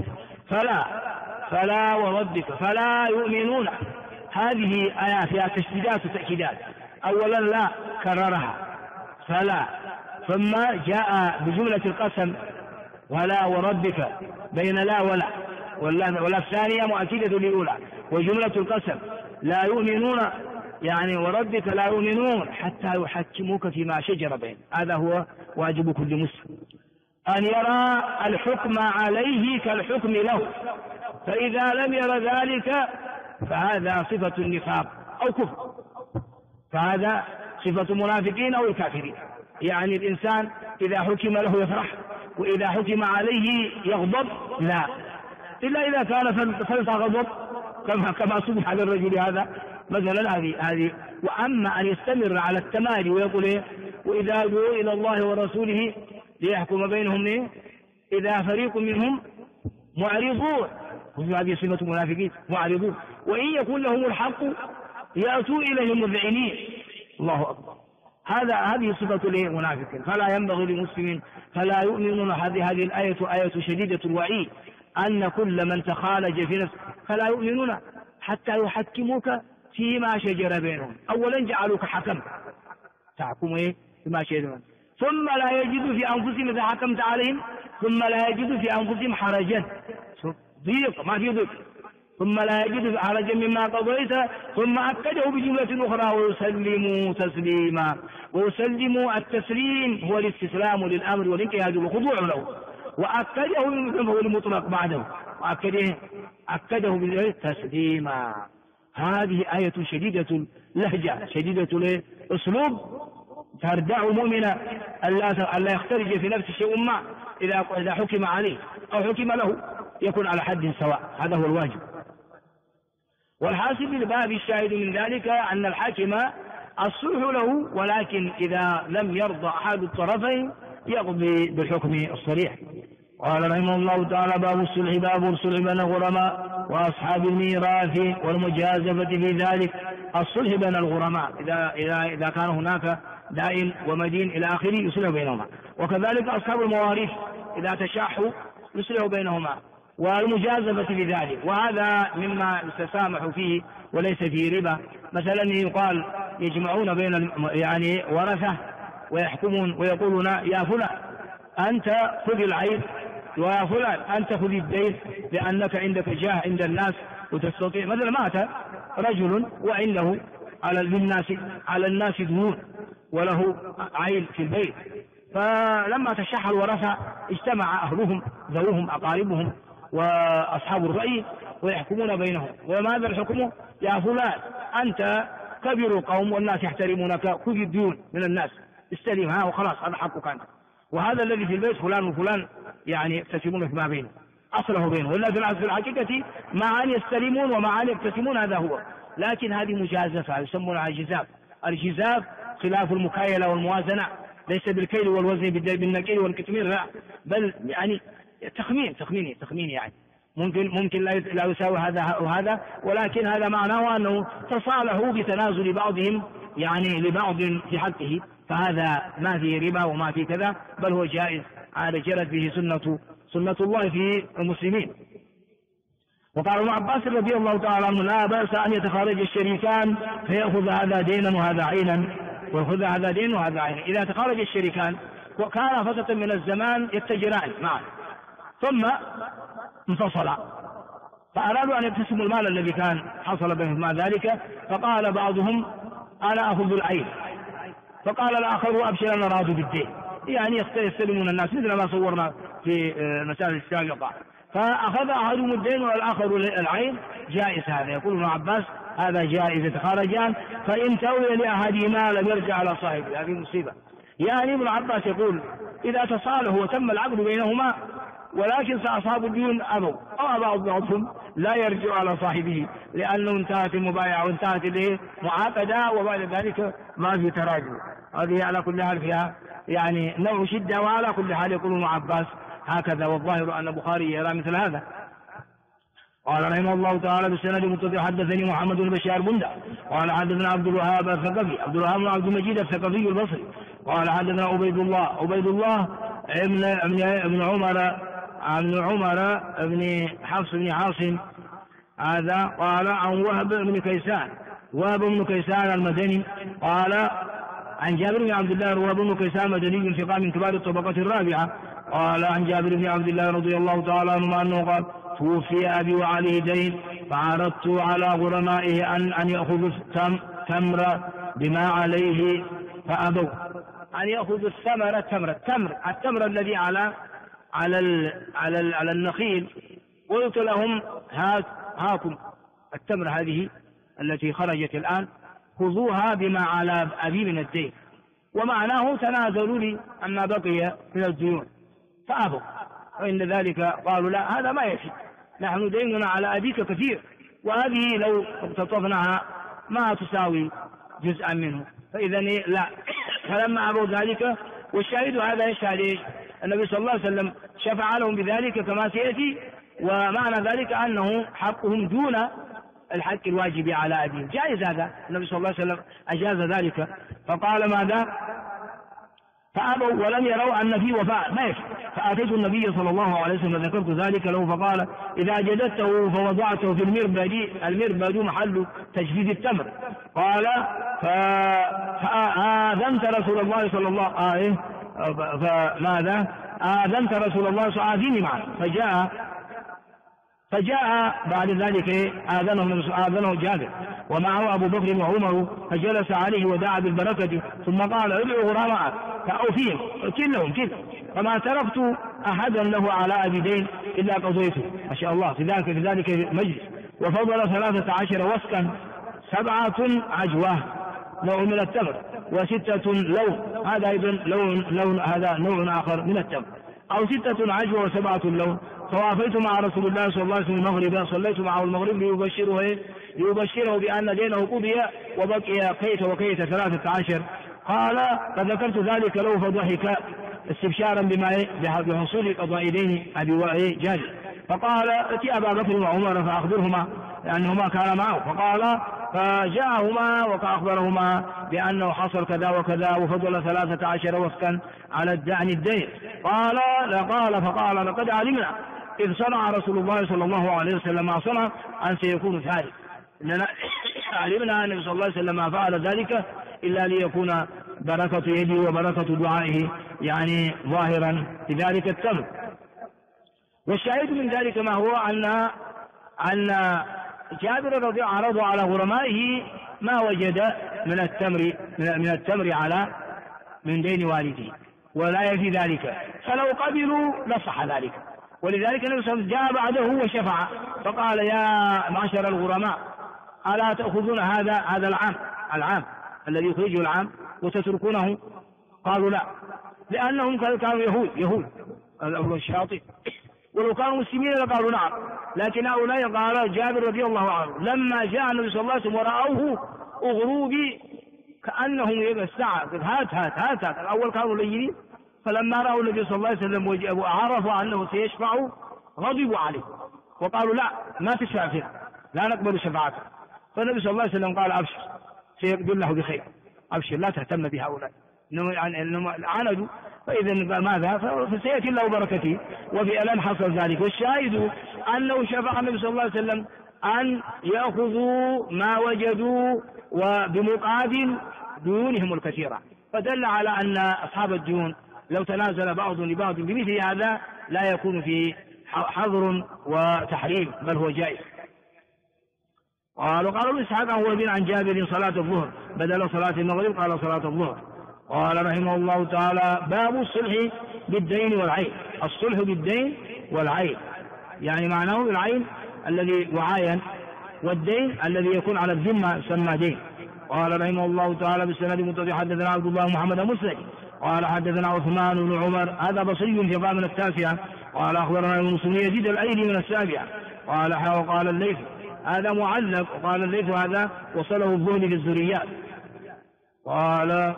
Speaker 1: فلا وربك فلا يؤمنون، هذه آيات فيها تشديدات وتأكيدات. أولا لا كررها فلا، ثم جاء بجملة القسم ولا وربك بين لا ولا الثانية مؤكدة للأولى. وجملة القسم لا يؤمنون يعني وربك لا يؤمنون حتى يحكموك فيما شجر بينهم. هذا هو واجب كل مسلم، أن يرى الحكم عليه كالحكم له، فإذا لم ير ذلك فهذا صفة النفاق أو كفر، فهذا صفة المنافقين أو الكافرين. يعني الإنسان إذا حكم له يفرح، وإذا حكم عليه يغضب، لا، إلا إذا كان فلت غضب كما صبح على الرجل هذا مثلا. هذه. وأما أن يستمر على التمادي ويقول وإذا دعوا إلى الله ورسوله ليحكم بينهم إذا فريق منهم معرضون، هذه صفة المنافقين، معرضون. وإن يكون لهم الحق يأتوا إليه مذعنين. الله أكبر. هذه صفة المنافقين. فلا ينبغي للمسلمين فلا يؤمنون. هذه الآية آية شديدة الوعيد، أن كل من تخالج في نفسه فلا يؤمنون حتى يحكموك فيما شجر بينهم. أولا جعلوك حكم تحكم فيما شجر بينهم، ثم لا يجد في أنفسهم إذا حكمت عليهم، ثم لا يجد في أنفسهم حرجا، ضيق ما في ضيق، ثم لا يجد حرجا مما قضيت، ثم أكده بجملة أخرى: ويسلموا تسليما. ويسلموا التسليم هو الاستسلام للأمر والانقياد والخضوع له، وأكده هو المطلق بعده، أكده بالتسليما. هذه آية شديدة اللهجة، شديدة الأسلوب، تردع مؤمنا ألا يخترج في نفسه شيء ما إذا حكم عليه أو حكم له يكون على حد سواء. هذا هو الواجب. والحاصل بالباب الشاهد من ذلك أن الحاكم الصلح له، ولكن إذا لم يرضى أحد الطرفين يقضي بالحكم الصريح. قال رحمه الله تعالى: باب الصلح. باب الصلح بين الغرماء وأصحاب الميراث والمجازفة في ذلك. الصلح بين الغرماء إذا كان هناك دائن ومدين إلى آخره يصلح بينهما، وكذلك أصحاب المواريث إذا تشاحوا يصلح بينهما، والمجازفة في ذلك. وهذا مما يتسامح فيه وليس فيه ربا. مثلا يقال يجمعون بين يعني ورثة ويحكمون ويقولون: يا فلان أنت خذ العين، ويا فلان أنت خذ الدين، لأنك عندك جاه عند الناس وتستطيع. مثلا مات رجل وعنده على الناس ديون وله عين في البيت، فلما تشاح الورثة اجتمع أهلهم ذووهم أقاربهم وأصحاب الرأي ويحكمون بينهم. وماذا الحكم؟ يا فلان أنت كبير القوم والناس يحترمونك، خذ الديون من الناس استلمها وخلاص، هذا حقك أنت. وهذا الذي في البيت فلان وفلان يعني يقتسمون فيما بينهم، أصله بينهم. وإلا في الحقيقة مع أن يستلمون ومع أن يقتسمون هذا هو. لكن هذه مجازفة يسمونها الجزاف. الجزاف خلاف المكايلة والموازنة، ليس بالكيل والوزن بالنكيل والكتمير، لا، بل يعني تخمين يعني ممكن لا يساوي هذا وهذا، ولكن هذا معناه أنه تصالحوا بتنازل بعضهم يعني لبعض في حقه، فهذا ما فيه ربا وما فيه كذا، بل هو جائز، هذا جرت به سنة الله في المسلمين. وقال ابن عباس رضي الله تعالى عنه: لا بأس أن يتخارج الشريكان فيأخذ هذا دينا وهذا عينا، ويأخذ هذا دين وهذا عينا. إذا تخارج الشريكان وكان فترة من الزمان يتجران معا ثم انفصلا، فأرادوا أن يقتسموا المال الذي كان حصل بينهم مع ذلك، فقال بعضهم أنا أخذ العين. فقال الآخر أبشر أنا راضي بالدين، يعني يستلمون الناس مثل ما صورنا في المسائل السابقة. فأخذ أحدهم الدين والآخر العين، جائز هذا. يقول ابن عباس هذا جائز يتخارجان، فإن توي لأحدهما لم يرجع على صاحبه. هذه مصيبة. يعني ابن عباس يقول إذا تصالحوا وتم العقد بينهما ولكن أصحاب الديون أبوا أو أبى بعضهم لا يرجع على صاحبه، لأنه انتهت المبايعة وانتهت معاقدة وبعد ذلك ما في تراجع. هذه على كل حال فيها يعني نوع شدة، وعلى كل حال يقول ابن عباس هكذا، والظاهر أن البخاري يرى مثل هذا. قال رحمه الله تعالى بالسند المتصل حدثني محمد بن بشار بندة قال حدثنا عبد الوهاب الثقفي، عبد الوهاب بن عبد المجيد الثقفي البصري قال حدثنا عبيد الله ابن عمر بن حفص بن عاصم هذا قال عن وهب بن كيسان المدني قال عن جابر بن عبد الله. وهب بن كيسان مدني ثقة من كبار الطبقة الرابعة. قال عن جابر بن عبد الله رضي الله تعالى عنهما أنه قال توفي أبي وعليه دين فعرضت على غرمائه أن يأخذوا التمر بما عليه فأبوا. أن يأخذوا التمر الذي على النخيل. قلت لهم هاكم التمر هذه التي خرجت الآن خذوها بما على أبي من الدين، ومعناه تنازلوا لي عما بقي من الديون فأبوا. وإن ذلك قالوا لا هذا ما يكفي، نحن ديننا على أبيك كثير، وهذه لو اقتطفناها ما تساوي جزءا منه، فإذا لا. فلما أبوا ذلك، والشاهد هذا يشهد النبي صلى الله عليه وسلم شفع لهم بذلك كما سيأتي، ومعنى ذلك أنه حقهم دون الحق الواجب على أبيهم. جائز هذا، النبي صلى الله عليه وسلم أجاز ذلك. فقال ماذا؟ فأبوا ولم يروا أن فيه وفاء ما يكفي. فأتيت النبي صلى الله عليه وسلم ذكرت ذلك له فقال إذا جددته فوضعته في المربد محل تجفيف التمر. قال فآذنت رسول الله صلى الله عليه فماذا؟ آذنت رسول الله صلى الله عليه وسلم معه. فجاء بعد ذلك آذنه جابر ومعه أبو بكر وعمر، فجلس عليه ودعا بالبركة، ثم قال ادعوا غرماء فأوفيهم كلهم فما تركت أحدا له على أبي دين إلا قضيته. ما شاء الله في ذلك مجلس. وفضل 13 وسكا 7 عجوة نوع من التمر، و6 لون، هذا أيضا لون هذا نوع آخر من التمر، أو 6 عجوة و7 لون. فوافيت مع رسول الله صلى الله عليه وسلم المغرب، صليت معه المغرب ليبشره بأن دينه قضي وبقي كيت 13. قال فذكرت ذلك له فضحك استبشارا بحصول قضاء دين أبي وعي جابر. فقال اتي أبا بكر وعمر فأخبرهما لأنهما كان معه. فقال فجاءهما وأخبرهما بأنه حصل كذا وكذا وفضل 13 وفقا على الدين. فقال لقد علمنا إذ صنع رسول الله صلى الله عليه وسلم ما صنع أن سيكون ذلك، إننا علمنا أن صلى الله عليه وسلم ما فعل ذلك إلا ليكون بركة يده وبركة دعائه يعني ظاهرا في ذلك التمر. والشاهد من ذلك ما هو أن جابر رضي الله عنه عرض على غرمائه ما وجد من التمر على من دين والده ولا يفي ذلك، فلو قبلوا لصح ذلك. ولذلك النبي صلى الله عليه وسلم جاء بعده وشفع فقال يا معشر الغرماء ألا تأخذون هذا العام الذي يخرجه العام وتتركونه؟ قالوا لا، لأنهم كانوا يهود الشياطين، ولو كانوا مسلمين لقالوا نعم. لكن هؤلاء قال جابر رضي الله عنه لما جاء النبي صلى الله عليه وسلم ورأوه أغروا بي كأنهم يبسعوا هات الأول كانوا لينين، فلما رأوا النبي صلى الله عليه وسلم وعرفوا أنه سيشفع غضبوا عليه وقالوا لا ما تشفع فينا، لا نقبل شفاعته. فالنبي صلى الله عليه وسلم قال أبشر سيقدر له بخير، أبشر لا تهتم بهؤلاء إنهم عاندوا، فإذا ماذا فسيأتي الله بركته. وفي ألم حصل ذلك. والشاهد أنه شفع النبي صلى الله عليه وسلم أن يأخذوا ما وجدوا وبمقابل ديونهم الكثيرة، فدل على أن أصحاب الديون لو تنازل بعض لبعض بمثل هذا لا يكون فيه حظر وتحريم، بل هو جائز. قالوا إسحاق هو بن عن جابر صلاة الظهر بدل صلاة المغرب قال صلاة الظهر. قال رحمه الله تعالى باب الصلح بالدين والعين. الصلح بالدين والعين يعني معناه العين الذي وعاين والدين الذي يكون على الذمة سمى دين. قال رحمه الله تعالى بالسند المتصل حدثنا عبد الله محمد مسلم قال حدثنا عثمان بن عمر هذا بصري ثقة من التاسعة قال أخبرنا ابن مسلم يزيد الأيلي من السابعة قال الليث هذا معلق وقال الليث هذا وصله الذهلي في الزريات. قال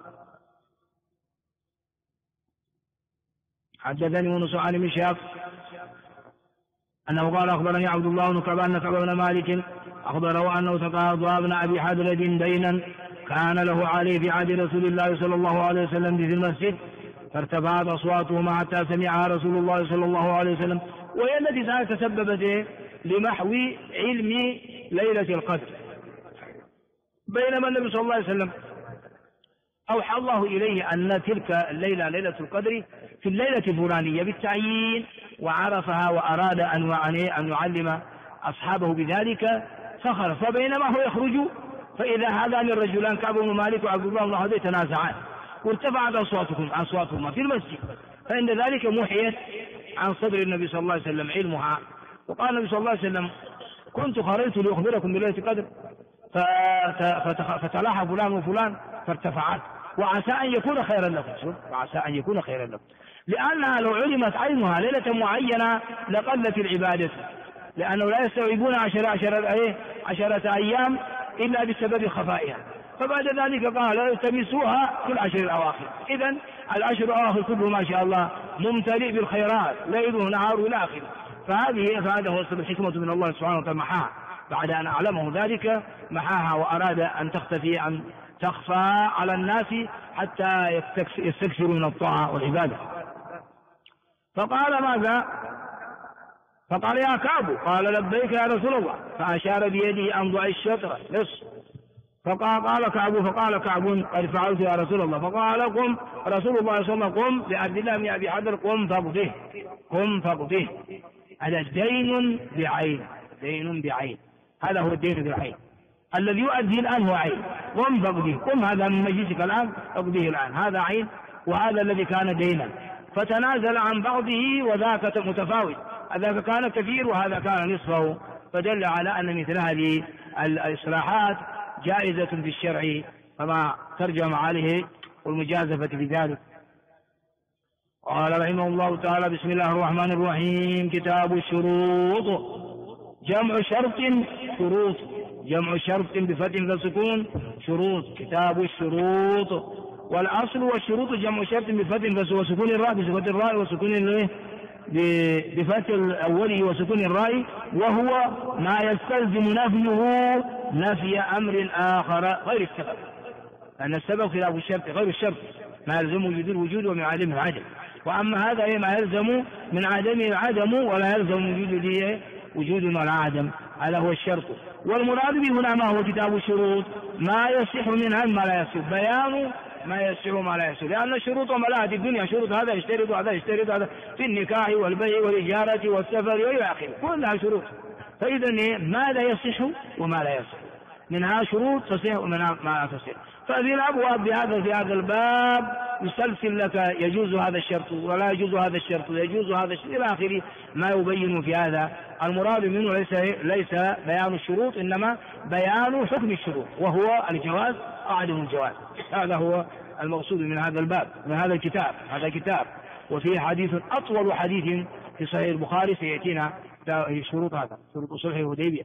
Speaker 1: حدثني يونس عن ابن شهاب أنه قال أخبرني عبد الله بن كعب أن كعب بن مالك أخبره أنه تقاضى ابن أبي حدرد دينا كان له عليه في عهد رسول الله صلى الله عليه وسلم في المسجد فارتفعت أصواتهما حتى سمعها رسول الله صلى الله عليه وسلم وهي التي تسببت لمحو علم ليلة القدر. بينما النبي صلى الله عليه وسلم أوحى الله إليه أن تلك الليلة ليلة القدر في الليلة الفلانية بالتعيين وعرفها وأراد أن يعلم أصحابه بذلك فخرج. فبينما هو يخرج فإذا هذان الرجلان كعب بن مالك وعبد الله بن حذيفة تنازعان وارتفعت أصواتهما في المسجد فإن ذلك محيت عن صدر النبي صلى الله عليه وسلم علمها. وقال النبي صلى الله عليه وسلم كنت خرجت لأخبركم بليلة القدر فتلاحى فلان وفلان فارتفعت وعسى أن يكون خيرا لكم. وعسى أن يكون خيرا لكم لأنها لو علمت عينها ليلة معينة لقلت العبادة لأنه لا يستوعبون عشرة أيام إلا بسبب خفائها. فبعد ذلك قال التمسوها في العشر الأواخر. إذن العشر الأواخر كله ما شاء الله ممتلئ بالخيرات ليله نهار إلى آخره. فهذا هو سبب الحكمة من الله سبحانه وتعالى محاها بعد أن أعلمه ذلك محاها وأراد أن تخفى على الناس حتى يستكثروا من الطاعة والعبادة. فقال ماذا؟ فقال يا كعب قال لبيك يا رسول الله فأشار بيده أن ضع الشطر نصف. فقال كعب قد فعلت يا رسول الله. فقال قم رسول الله صلى الله عليه وسلم قم لعبد الله بن أبي حذر قم فاقضيه. هذا دين بعين هذا هو الدين بالعين الذي يؤدي الآن هو عين. قم فاقضيه قم هذا من مجلسك الآن اقضيه الآن هذا عين وهذا الذي كان دينا فتنازل عن بعضه وذاك متفاوت ذاك كان كثير وهذا كان نصفه فدل على أن مثل هذه الإصلاحات جائزة في الشرع فما ترجم عليه والمجازفة بذلك. قال رحمه الله تعالى بسم الله الرحمن الرحيم كتاب الشروط جمع شرط بفتح وسكون شروط كتاب الشروط والأصل والشروط جمع شرط بفتح وسكون الراء بصفة الراء وسكون بفتح الأول وسكون الراء وهو ما يستلزم نفيه نفي أمر آخر غير السبب لأن السبب خلاف الشرط غير الشرط ما يلزم وجود الوجود ومن عدم العدم. وأما هذا ما يلزم من عدم العدم ولا يلزم وجود ولا عدم هذا هو الشرط. والمراد به هنا ما هو كتاب الشروط ما يصح منها ما لا يصح بيان ما يصح وما لا يصح لأن الشروط وملاذ الدنيا شروط هذا يشترط هذا يشترط هذا في النكاح والبيع والإجارة والسفر وإلى آخره كلها شروط. فإذا ماذا يصح وما لا يصح منها شروط تصح ومنها ما لا تصح. ففي الأبواب في هذا الباب يسلسل لك يجوز هذا الشرط ولا يجوز هذا الشرط يجوز هذا الشرط إلى آخره ما يبين في هذا. المراد منه ليس بيان الشروط إنما بيان حكم الشروط وهو الجواز أو عدم الجواز. هذا هو المقصود من هذا الباب من هذا الكتاب. هذا كتاب وفيه حديث أطول حديث في صحيح البخاري سيأتينا شروط هذا شروط صلح الحديبية.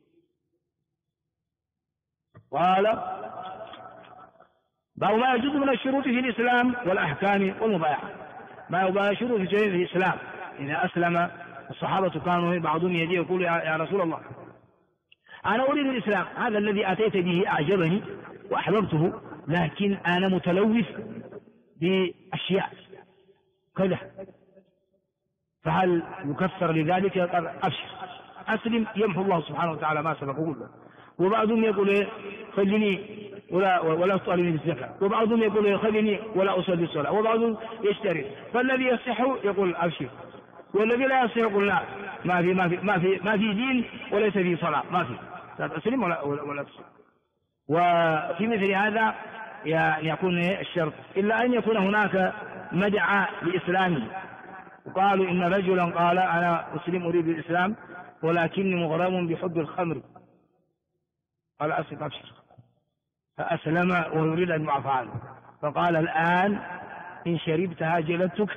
Speaker 1: قال باب ما يجوز من الشروط في الإسلام والأحكام والمبايعة. ما يبايع شروط في الإسلام إذا أسلم الصحابة كانوا بعضهم يجي يقول يا رسول الله أنا أريد الإسلام هذا الذي أتيت به أعجبني وأحببته لكن أنا متلوث بأشياء كذا فهل يكفر لذلك؟ قال أبشر أسلم يمحو الله سبحانه وتعالى ما سبق كله. وبعضهم يقول خليني ولا أطالبني بالزكاة وبعضهم يقول خليني ولا أصلي الصلاة وبعضهم يشتري. فالذي يصح يقول أبشر والذي لا يصح يقول لا ما في دين وليس في صلاة ما في تسلم ولا تسلم. وفي مثل هذا يكون الشرط، إلا أن يكون هناك مدعى لإسلامه، وقالوا إن رجلا قال أنا مسلم أريد الإسلام ولكني مغرم بحب الخمر، قال أسلم أبشر، فأسلم ويريد أن يعفى عنه، فقال الآن إن شربتها جلدتك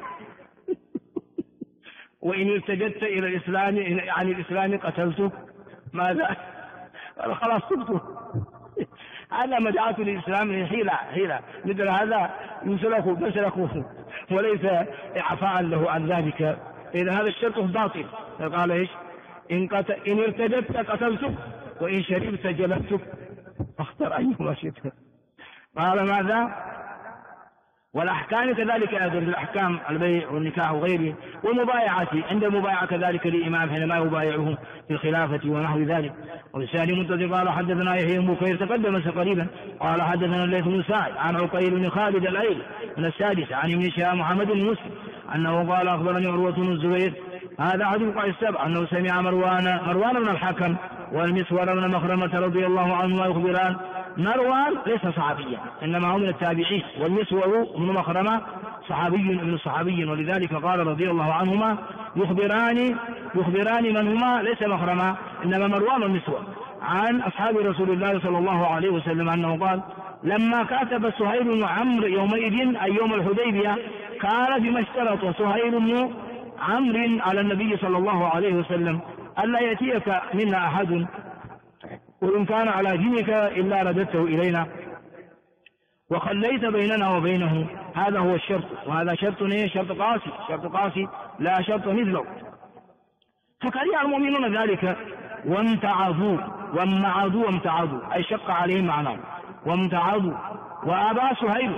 Speaker 1: وإن ارتدت إلى الإسلام عن الإسلام قتلتك. ماذا؟ قال خلاص تبته. هذا مدعاة للإسلام حيلة مثل هذا مسلخه وليس إعفاء له عن ذلك. إذا هذا الشرط باطل. قال إيش؟ إن ارتدت قتلتك وإن شربت جلدتك، فاختر أيهما شئت. قال ماذا؟ والأحكام كذلك أيضا، الأحكام البيع والنكاح وغيره، والمبايعة عند المبايعة كذلك للإمام حينما يبايعه في الخلافة ونحو ذلك. وبالسالي منتظر قال حدثنا يحيى بن بكير تقدم قريبا قال حدثنا الليث بن سعد عن عقيل بن خالد الأيلي من السادس عن ابن شهاب محمد بن مسلم أنه قال أخبرني عروة بن الزبير هذا أحد الفقهاء السبع أنه سمع مروان بن الحكم والمسور بن مخرمة رضي الله عنهما يخبران. مروان ليس صحابيا إنما هو من التابعين، والمسور بن مخرمة صحابي ابن صحابي، ولذلك قال رضي الله عنهما يخبران من هما ليس مخرمة إنما مروان والمسور عن أصحاب رسول الله صلى الله عليه وسلم أنه قال لما كاتب سهيل بن عمرو يومئذ أي يوم الحديبية كان بما اشترط سهيل بن عمرو على النبي صلى الله عليه وسلم ألا يأتيك منا أحد وإن كان على دينك إلا رددته إلينا وخليت بيننا وبينه. هذا هو الشرط، وهذا شرط شرط قاسي لا شرط مثله. فكره المؤمنون ذلك وامتعضوا أي شق عليهم معناه وامتعضوا. وأبا سهيل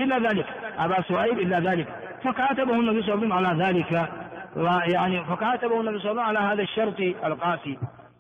Speaker 1: إلا ذلك فكاتبه النبي صلى الله عليه وسلم على ذلك، فكاتبه النبي صلى الله عليه وسلم على هذا الشرط القاسي،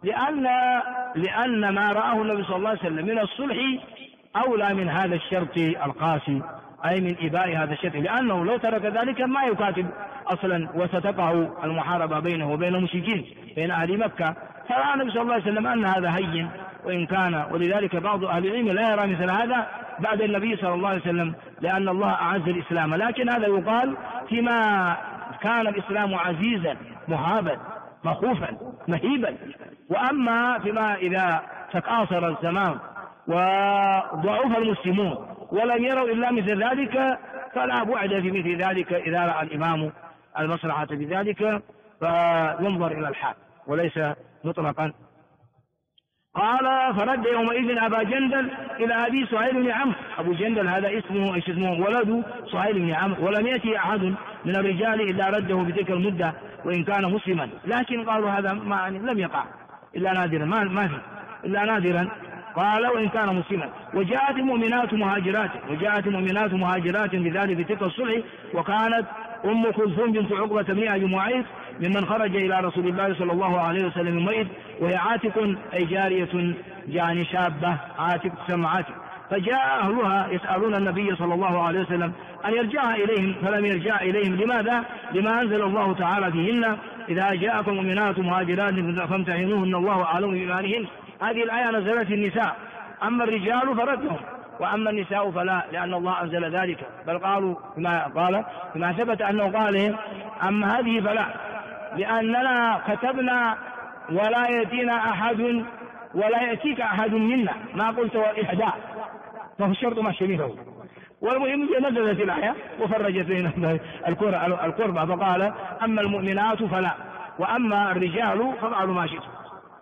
Speaker 1: لأن ما رآه النبي صلى الله عليه وسلم من الصلح أولى من هذا الشرط القاسي، أي من إباء هذا الشرط، لأنه لو ترك ذلك ما يكاتب أصلا وستقع المحاربة بينه وبين المشركين بين أهل مكة. فرأى النبي صلى الله عليه وسلم أن هذا هين وإن كان، ولذلك بعض أهل العلم لا يرى مثل هذا بعد النبي صلى الله عليه وسلم لأن الله أعز الإسلام، لكن هذا يقال فيما كان الإسلام عزيزا مهابا مخوفا مهيبا. وأما فيما إذا تكاثر الزمان وضعف المسلمون ولم يروا إلا مثل ذلك فلا بعد في مثل ذلك إذا رأى الإمام المصلحة بذلك فينظر إلى الحال وليس مطلقا. قال فرد يومئذ أبا جندل إلى أبي سهيل بن عمرو. أبو جندل هذا اسمه ولد سهيل بن عمرو، ولم يأتي أحد من الرجال إلا رده بتلك المدة وإن كان مسلما، لكن قالوا هذا لم يقع إلا نادرا، ما في إلا نادرا. قال وإن كان مسلما. وجاءت المؤمنات مهاجرات بذلك بتلك الصلح، وكانت أم كلثوم بنت عقبة بن أبي معيط ممن خرج إلى رسول الله صلى الله عليه وسلم يومئذ، وهي عاتق أي جارية يعني شابة عاتق تسمى عاتق. فجاء أهلها يسألون النبي صلى الله عليه وسلم أن يرجعها إليهم فلم يرجع إليهم. لماذا؟ لما أنزل الله تعالى فيهن إذا جاءكم مؤمنات مهاجرات فامتحنوهن الله أعلم بإيمانهن. هذه الآية نزلت في النساء، أما الرجال فردهم وأما النساء فلا، لأن الله أنزل ذلك. بل قالوا كما ثبت أنه قال أما هذه فلا، لأننا كتبنا ولا يأتينا أحد ولا يأتيك أحد منا، ما قلت إحدى، فهو الشرط ما شبيهه. والمهم نزلت الآية وفرجت بين القربى فقال أما المؤمنات فلا وأما الرجال فافعلوا ما شئتم.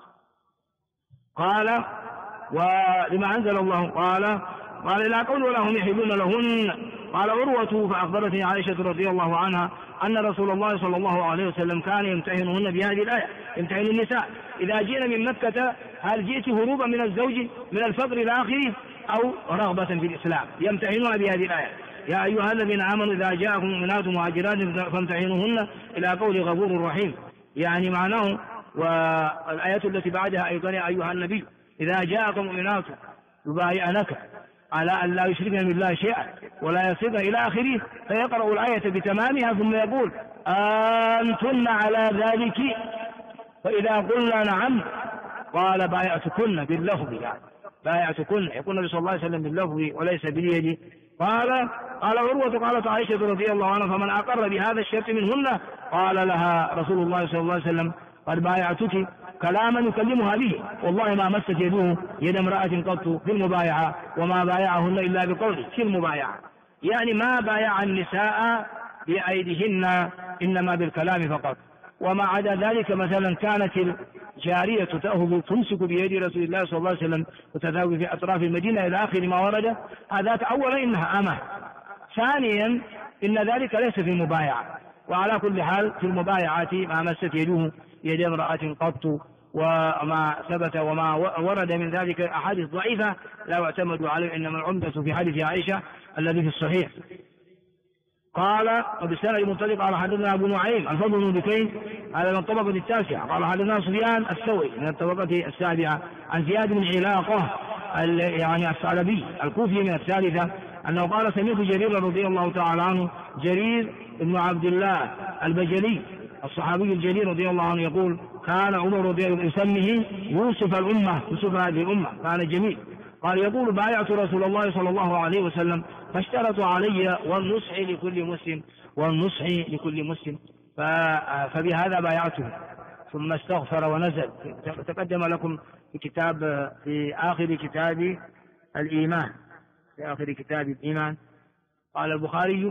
Speaker 1: قال ولما أنزل الله قال إلى قول ولهم يحلون لهن. قال عروة فأخبرتني عائشة رضي الله عنها أن رسول الله صلى الله عليه وسلم كان يمتحنهن بهذه الآية، يمتحن النساء إذا جئنا من مكة هل جئت هروبا من الزوج من الفقر إلى آخره أو رغبة في الإسلام، يمتحنون بهذه الآية يا أيها الذين آمنوا إذا جاءكم مؤمنات مهاجرات فامتحنوهن إلى قول غفور رحيم، يعني معناه. والآية التي بعدها أيضا يا أيها النبي إذا جاءكم مؤمنات يبايعنك على أن لا يشركن بالله شيئا ولا يصدن إلى آخره، فيقرأ الآية بتمامها ثم يقول أنتن على ذلك، فإذا قلنا نعم قال بايعتكن باللفظ، يعني بايعتكن، يقول النبي صلى الله عليه وسلم باللفظ وليس باليد. قال عروة قالت عائشة رضي الله عنها فمن أقر بهذا الشرط منهن؟ قال لها رسول الله صلى الله عليه وسلم قد بايعتك كلاما يكلمها به، والله ما مست يده يد امرأة قط في المبايعة، وما بايعهن إلا بقول في المبايعة، يعني ما بايع النساء بأيديهن إنما بالكلام فقط. وما عدا ذلك مثلا كانت الجارية تأخذ تمسك بيد رسول الله صلى الله عليه وسلم وتذهب في أطراف المدينة إلى آخر ما ورد، هذا أولا إنها أمة، ثانيا إن ذلك ليس في المبايعة. وعلى كل حال في المبايعات ما مست يده يد امرأة قط، وما ثبت وما ورد من ذلك أحاديث ضعيفة لا يعتمد عليه، إنما العمدة في حديث عائشة الذي في الصحيح. قال وبالسند المنطلق قال حدثنا أبو نعيم الفضل بن بكين هذا من الطبقة التاسعة، قال حدثنا سفيان الثوري من الطبقة السابعة عن زياد بن علاقة يعني الثعلبي الكوفي من الثالثة أنه قال سمعت جرير رضي الله تعالى عنه، جرير بن عبد الله البجلي الصحابي الجليل رضي الله عنه يقول كان عمر رضي الله عنه يسميه يوسف الأمة، يوسف هذه الأمة، كان جميل. قال يقول بايعت رسول الله صلى الله عليه وسلم فاشترطوا علي والنصح لكل مسلم، والنصح لكل مسلم، فبهذا بايعته. ثم استغفر ونزل. تقدم لكم في كتاب في آخر كتاب الإيمان، في آخر كتاب الإيمان قال البخاري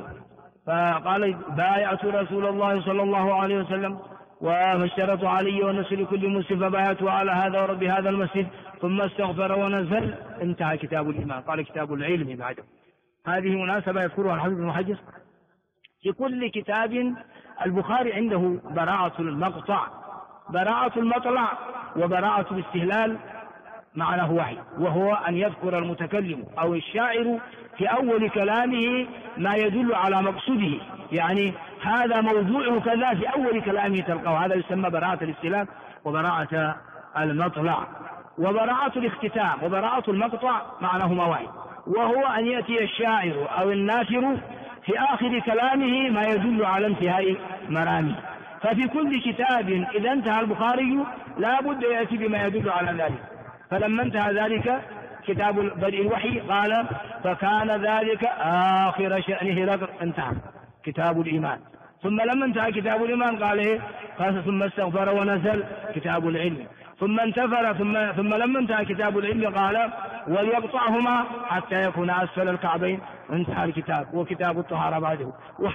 Speaker 1: فقال بايعت رسول الله صلى الله عليه وسلم واشترط علي والنصح لكل مسلم فبايعته على هذا ورب هذا المسجد، ثم استغفر ونزل. انتهى كتاب الإيمان. قال كتاب العلم بعده. هذه مناسبة يذكرها الحافظ ابن حجر في كل كتاب. البخاري عنده براءة المقطع، براءة المطلع، وبراءة الاستهلال معناه واحد، وهو أن يذكر المتكلم أو الشاعر في أول كلامه ما يدل على مقصوده، يعني هذا موضوع كذا في أول كلامه تلقاه، هذا يسمى براءة الاستهلال وبراءة المطلع. وبراءة الاختتام وبراءة المقطع معناهما واحد، وهو أن يأتي الشاعر أو الناثر في آخر كلامه ما يدل على انتهاء مرامه. ففي كل كتاب إذا انتهى البخاري لا بد يأتي بما يدل على ذلك. فلما انتهى ذلك كتاب بدء الوحي قال فكان ذلك آخر شأنه انتهى كتاب الإيمان. ثم لما انتهى كتاب الإيمان قال ثم استغفر ونزل كتاب العلم. ثم انتفر ثم لما انتهى كتاب العلم قال وليقطعهما حتى يكون أسفل الكعبين، انتهى الكتاب وكتاب الطهارة بعده.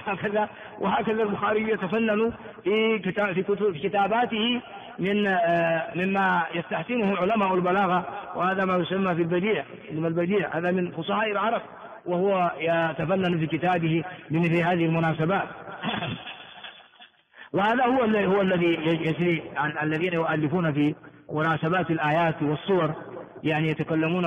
Speaker 1: وهكذا البخاري يتفنن في كتاباته مما يستحسنه علماء البلاغة، وهذا ما يسمى في البديع، هذا من فصحاء العرب، وهو يتفنن في كتابه بمثل هذه المناسبات. وهذا هو الذي يجري عن الذين يؤلفون في مناسبات الآيات والصور، يعني يتكلمون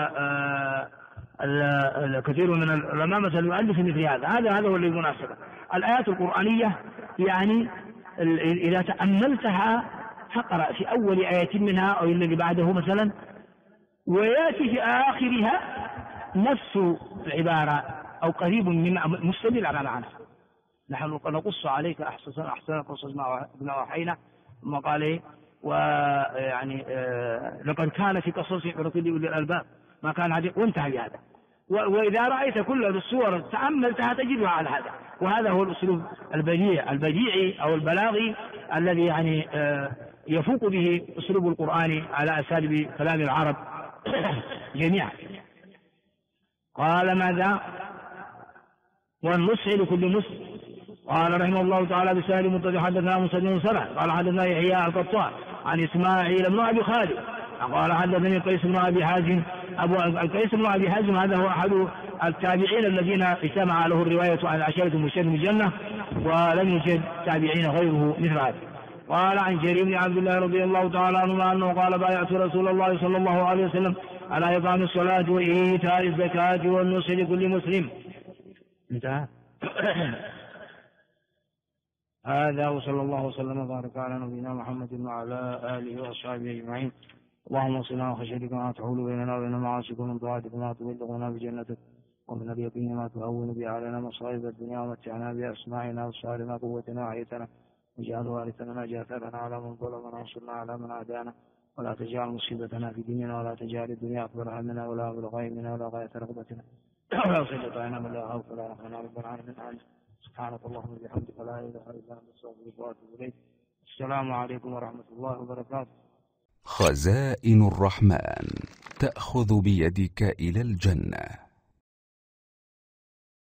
Speaker 1: كثير من العلماء مثلا يؤلف مثل هذا هو المناسبة. الآيات القرآنية يعني إذا تأملتها فقرأ في أول آية منها أو الذي بعده مثلا، ويأتي في آخرها نفس العبارة أو قريب من مستمر على معنى. نحن نقص عليك أحسن قصص ما وحينا، ثم قال ويعني لقد كان في قصص عبرة لأولي الألباب ما كان هذا، وانتهى بهذا. وإذا رأيت كل الصور تأملتها تجدها على هذا. وهذا هو الأسلوب البديعي أو البلاغي الذي يعني يفوق به أسلوب القرآن على أساليب كلام العرب جميعا. قال ماذا؟ والنصح لكل مسلم. قال رحمه الله تعالى بسائل متضح حدثنا موسى بن سلمة قال حدثنا يحيى القطان عن إسماعيل بن أبي خالد قال حدثني قيس بن أبي حازم. قيس بن أبي حازم هذا هو أحد التابعين الذين اجتمع له الرواية عن العشرة المبشرين بالجنة، ولم يوجد تابعين غيره مثل هذا. قال عن جرير بن عبد الله رضي الله تعالى عنه أنه قال بايعت رسول الله صلى الله عليه وسلم على إقام الصلاة وإيتاء الزكاة والنصح لكل مسلم. انتهى. هذا وصلى الله وسلم وبارك على نبينا محمد وعلى آله وأصحابه أجمعين. اللهم صلنا وخشيتك ما تحول بيننا وبين معاصيك، ومن طاعتك ما تبلغنا بجنتك، ومن اليقين ما تهون به علينا مصائب الدنيا، ومتعنا بأسماعنا وأبصارنا قوتنا وحيتنا، واجعل وارثنا جاثرنا على من ظلمنا وانصرنا على من عادانا، ولا تجعل مصيبتنا في ديننا، ولا تجعل الدنيا أكبر همنا ولا مبلغ علمنا ولا غاية رغبتنا ولا صلة عنا من لا خوف ولا رحمنا رب العالمين. سبحانك اللهم وبحمدك لا إله إلا أنت أستغفرك وأتوب إليك. السلام عليكم ورحمة الله وبركاته.
Speaker 2: خزائن الرحمن تأخذ بيدك إلى الجنة.